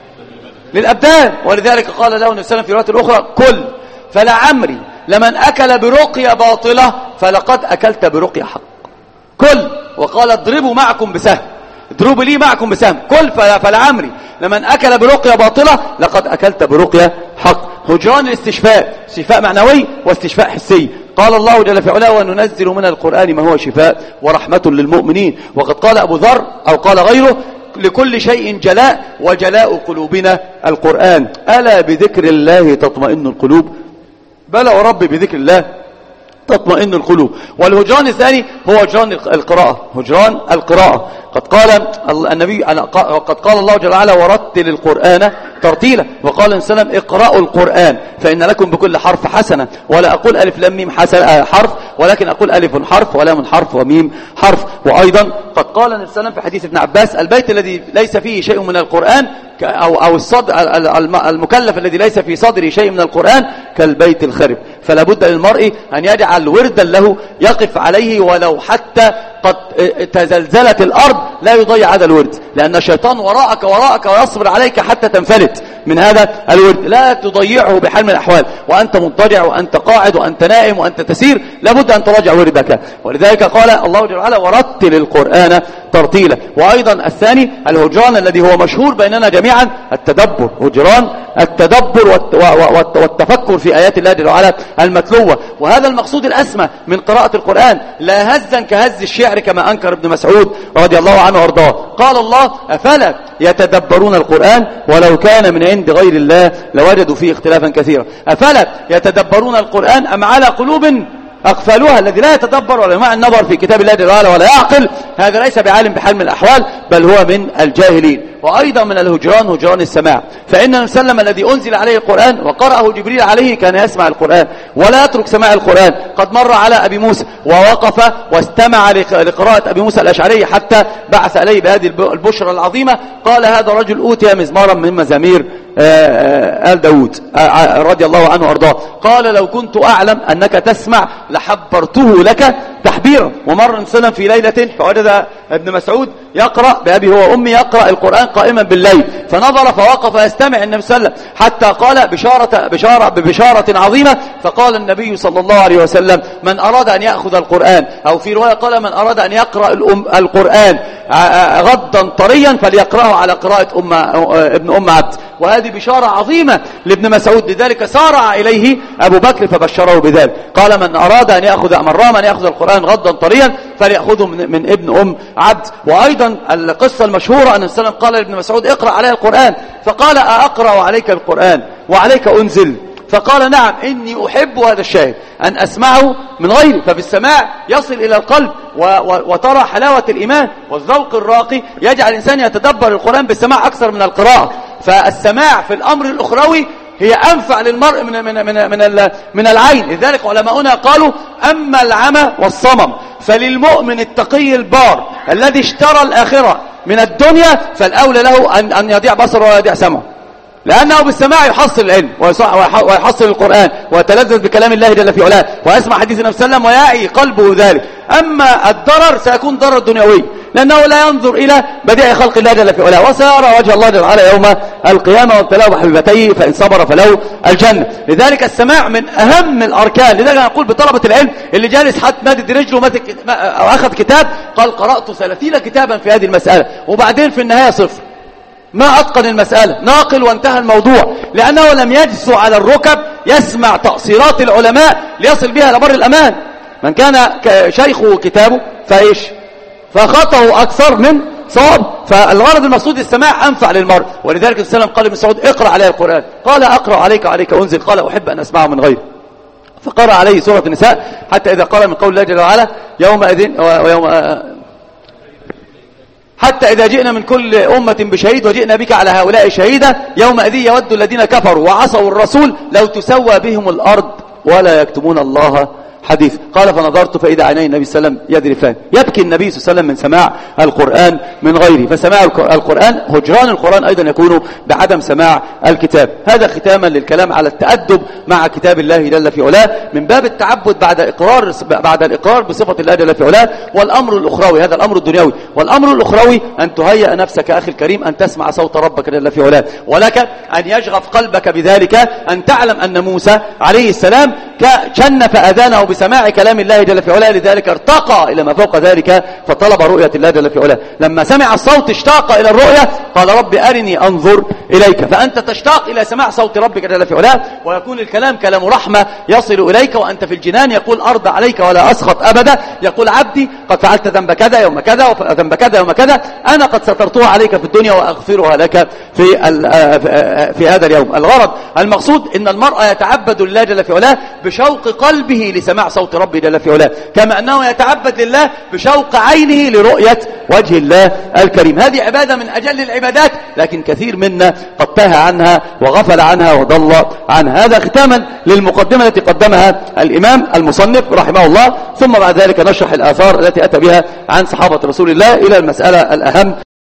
S1: للأبدان. ولذلك قال له النبي صلى الله عليه وسلم في رواية الأخرى كل فلعمري لمن أكل برقية باطلة فلقد أكلت برقية حق. كل وقال اضربوا معكم بسهم، اضربوا لي معكم بسهم. كل فلعمري لمن أكل برقية باطلة لقد أكلت برقية حق. هجران الاستشفاء، شفاء معنوي واستشفاء حسي. قال الله جل في علاه وننزل من القرآن ما هو شفاء ورحمة للمؤمنين. وقد قال أبو ذر أو قال غيره لكل شيء جلاء وجلاء قلوبنا القرآن، ألا بذكر الله تطمئن القلوب. بلى ورب بذكر الله تطمئن القلوب. والهجران الثاني هو هجران القراءة، هجران القراءة. قد قال النبي قد قال الله جل وعلا ورتل القرآن ترتيلا. وقال النبي صلى الله عليه وسلم اقرأوا القرآن فإن لكم بكل حرف حسنة. ولا أقول ألف لام ميم حرف، ولكن أقول ألف حرف ولام حرف وميم حرف. وأيضا قد قال النبي صلى الله عليه وسلم في حديث ابن عباس البيت الذي ليس فيه شيء من القرآن أو أو الصدر المكلف الذي ليس في صدره شيء من القرآن كالبيت الخرب. فلا بد للمرء أن يجعل وردا له يقف عليه ولو حتى قد تزلزلت الأرض لا يضيع هذا الورد، لأن الشيطان وراءك وراءك ويصبر عليك حتى تنفلت من هذا الورد. لا تضيعه بحال من الأحوال، وأنت مضطجع وأنت قاعد وأنت نائم وأنت تسير لابد أن تراجع وردك. ولذلك قال الله جل وعلا ورتل القرآن ترتيلا. وأيضا الثاني الهجران الذي هو مشهور بيننا جميعا التدبر، هجران التدبر والتفكر في آيات الله جل وعلا المتلوة. وهذا المقصود الأسمى من قراءة القرآن، لا هزا كهز الشعر كما أنكر ابن مسعود رضي الله عنه وارضاه. قال الله أفلا يتدبرون القرآن ولو كان من عند غير الله لوجدوا فيه اختلافا كثيرا. أفلا يتدبرون القرآن أم على قلوب أقفالها الذي لا يتدبر ولا يمع النظر في كتاب الله جل وعلا ولا يعقل، هذا ليس بعالم بحال من الأحوال، بل هو من الجاهلين. وأيضا من الهجران هجران السماع، فإن النبي صلى الله عليه وسلم الذي أنزل عليه القرآن وقرأه جبريل عليه كان يسمع القرآن ولا يترك سماع القرآن. قد مر على أبي موسى ووقف واستمع لقراءة أبي موسى الأشعري حتى بعث عليه بهذه البشرى العظيمة، قال هذا رجل أوتي مزمارا من مزامير آل داود رضي الله عنه وارضاه. قال لو كنت أعلم أنك تسمع لحبرته لك تحبيرا. ومر وسلم في ليلة فوجد ابن مسعود يقرأ بأبي هو أمي يقرأ القرآن قائما بالليل، فنظر فوقف يستمع النبي صلى الله عليه وسلم حتى قال بشارة بشارة ببشارة عظيمة، فقال النبي صلى الله عليه وسلم من أراد أن يأخذ القرآن، أو في رواية قال من أراد أن يقرأ القرآن غضا طريا فليقرأه على قراءة أم ابن أم عبد. وهذه بشارة عظيمة لابن مسعود، لذلك سارع إليه أبو بكر فبشره بذلك، قال من أراد أن يأخذ من رام أن يأخذ القرآن غضا طريا فليأخذه من, من ابن أم عبد. وأيضا القصة المشهورة أن السلام قال لابن مسعود اقرأ عليه القرآن، فقال أقرأ عليك القرآن وعليك أنزل؟ فقال نعم إني أحب هذا الشاهد أن أسمعه من غيري. ففي السماع يصل إلى القلب وترى حلاوة الإيمان والذوق الراقي يجعل الإنسان يتدبر القرآن بالسماع أكثر من القراءة. فالسماع في الأمر الأخروي هي أنفع للمرء من من من من, من العين. لذلك علماؤنا قالوا أما العمى والصمم فللمؤمن التقي البار الذي اشترى الآخرة من الدنيا فالأولى له أن أن يضيع بصره ولا يضيع سمعه، لأنه بالسماع يحصل العلم ويحصل القرآن ويتلذذ بكلام الله جل في علاه ويسمع حديث النبي صلى الله عليه وسلم ويعي قلبه ذلك. أما الضرر سيكون ضرر دنيوي لأنه لا ينظر إلى بديع خلق الله جل في علاه، وسيرى وجه الله جل وعلا يوم القيامة وابتلاه بحبيبتيه فإن صبر فله الجنة. لذلك السماع من أهم الأركان. لذلك نقول بطلبة العلم اللي جالس حتى مادد رجله أو أخذ كتاب قال قرأت ثلاثين كتابا في هذه المسألة وبعدين في النهاية صفر، ما أتقن المسألة، ناقل وانتهى الموضوع، لأنه لم يجسو على الركب يسمع تأصيلات العلماء ليصل بها لبر الأمان. من كان شيخه كتابه فإيش فخطأه أكثر من صواب. فالغرض المقصود السماع أنفع للمرء. ولذلك السلام قال ابن مسعود اقرأ عليه القرآن، قال أقرأ عليك عليك أنزل، قال أحب أن أسمعه من غيره، فقرأ عليه سورة النساء حتى إذا قال من قول الله جل وعلا يومئذ ويوم حتى إذا جئنا من كل أمة بشهيد وجئنا بك على هؤلاء شهيدا يومئذ يود الذين كفروا وعصوا الرسول لو تسوى بهم الأرض ولا يكتمون الله حديث. قال فنظرت فإذا عيني النبي صلى الله عليه وسلم يذرفان. يبكي النبي صلى الله عليه وسلم من سماع القرآن من غيره. فسماع القرآن هجران القرآن أيضا يكون بعدم سماع الكتاب. هذا ختاما للكلام على التأدب مع كتاب الله جل في علاه من باب التعبد بعد إقرار بعد الإقرار بصفة الله جل في علاه. والأمر الأخروي هذا الأمر الدنيوي، والأمر الأخروي أن تهيئ نفسك أخي الكريم أن تسمع صوت ربك جل في علاه، ولك أن يشغف قلبك بذلك أن تعلم أن موسى عليه السلام شنف أذانه بسماع كلام الله جل في علاه، لذلك ارتقى إلى ما فوق ذلك فطلب رؤية الله جل في علاه. لما سمع الصوت اشتاق إلى الرؤية قال رب أرني أنظر إليك. فأنت تشتاق إلى سماع صوت ربك جل في علاه ويكون الكلام كلام رحمة يصل إليك وأنت في الجنان. يقول أرضى عليك ولا أسخط أبدا. يقول عبدي قد فعلت ذنب كذا يوم كذا وذنب كذا يوم كذا، أنا قد سترتها عليك في الدنيا وأغفرها لك في في هذا اليوم. الغرض المقصود إن المرء يتعبد لله جل في علاه بشوق قلبه لسماع صوت ربه جل في علاه، كما أنه يتعبد لله بشوق عينه لرؤية وجه الله الكريم. هذه عبادة من أجل العبادات، لكن كثير منا قد تاه عنها وغفل عنها وضل عنها. هذا ختاما للمقدمة التي قدمها الإمام المصنف رحمه الله، ثم بعد ذلك نشرح الآثار التي أتى بها عن صحابة رسول الله إلى المسألة الأهم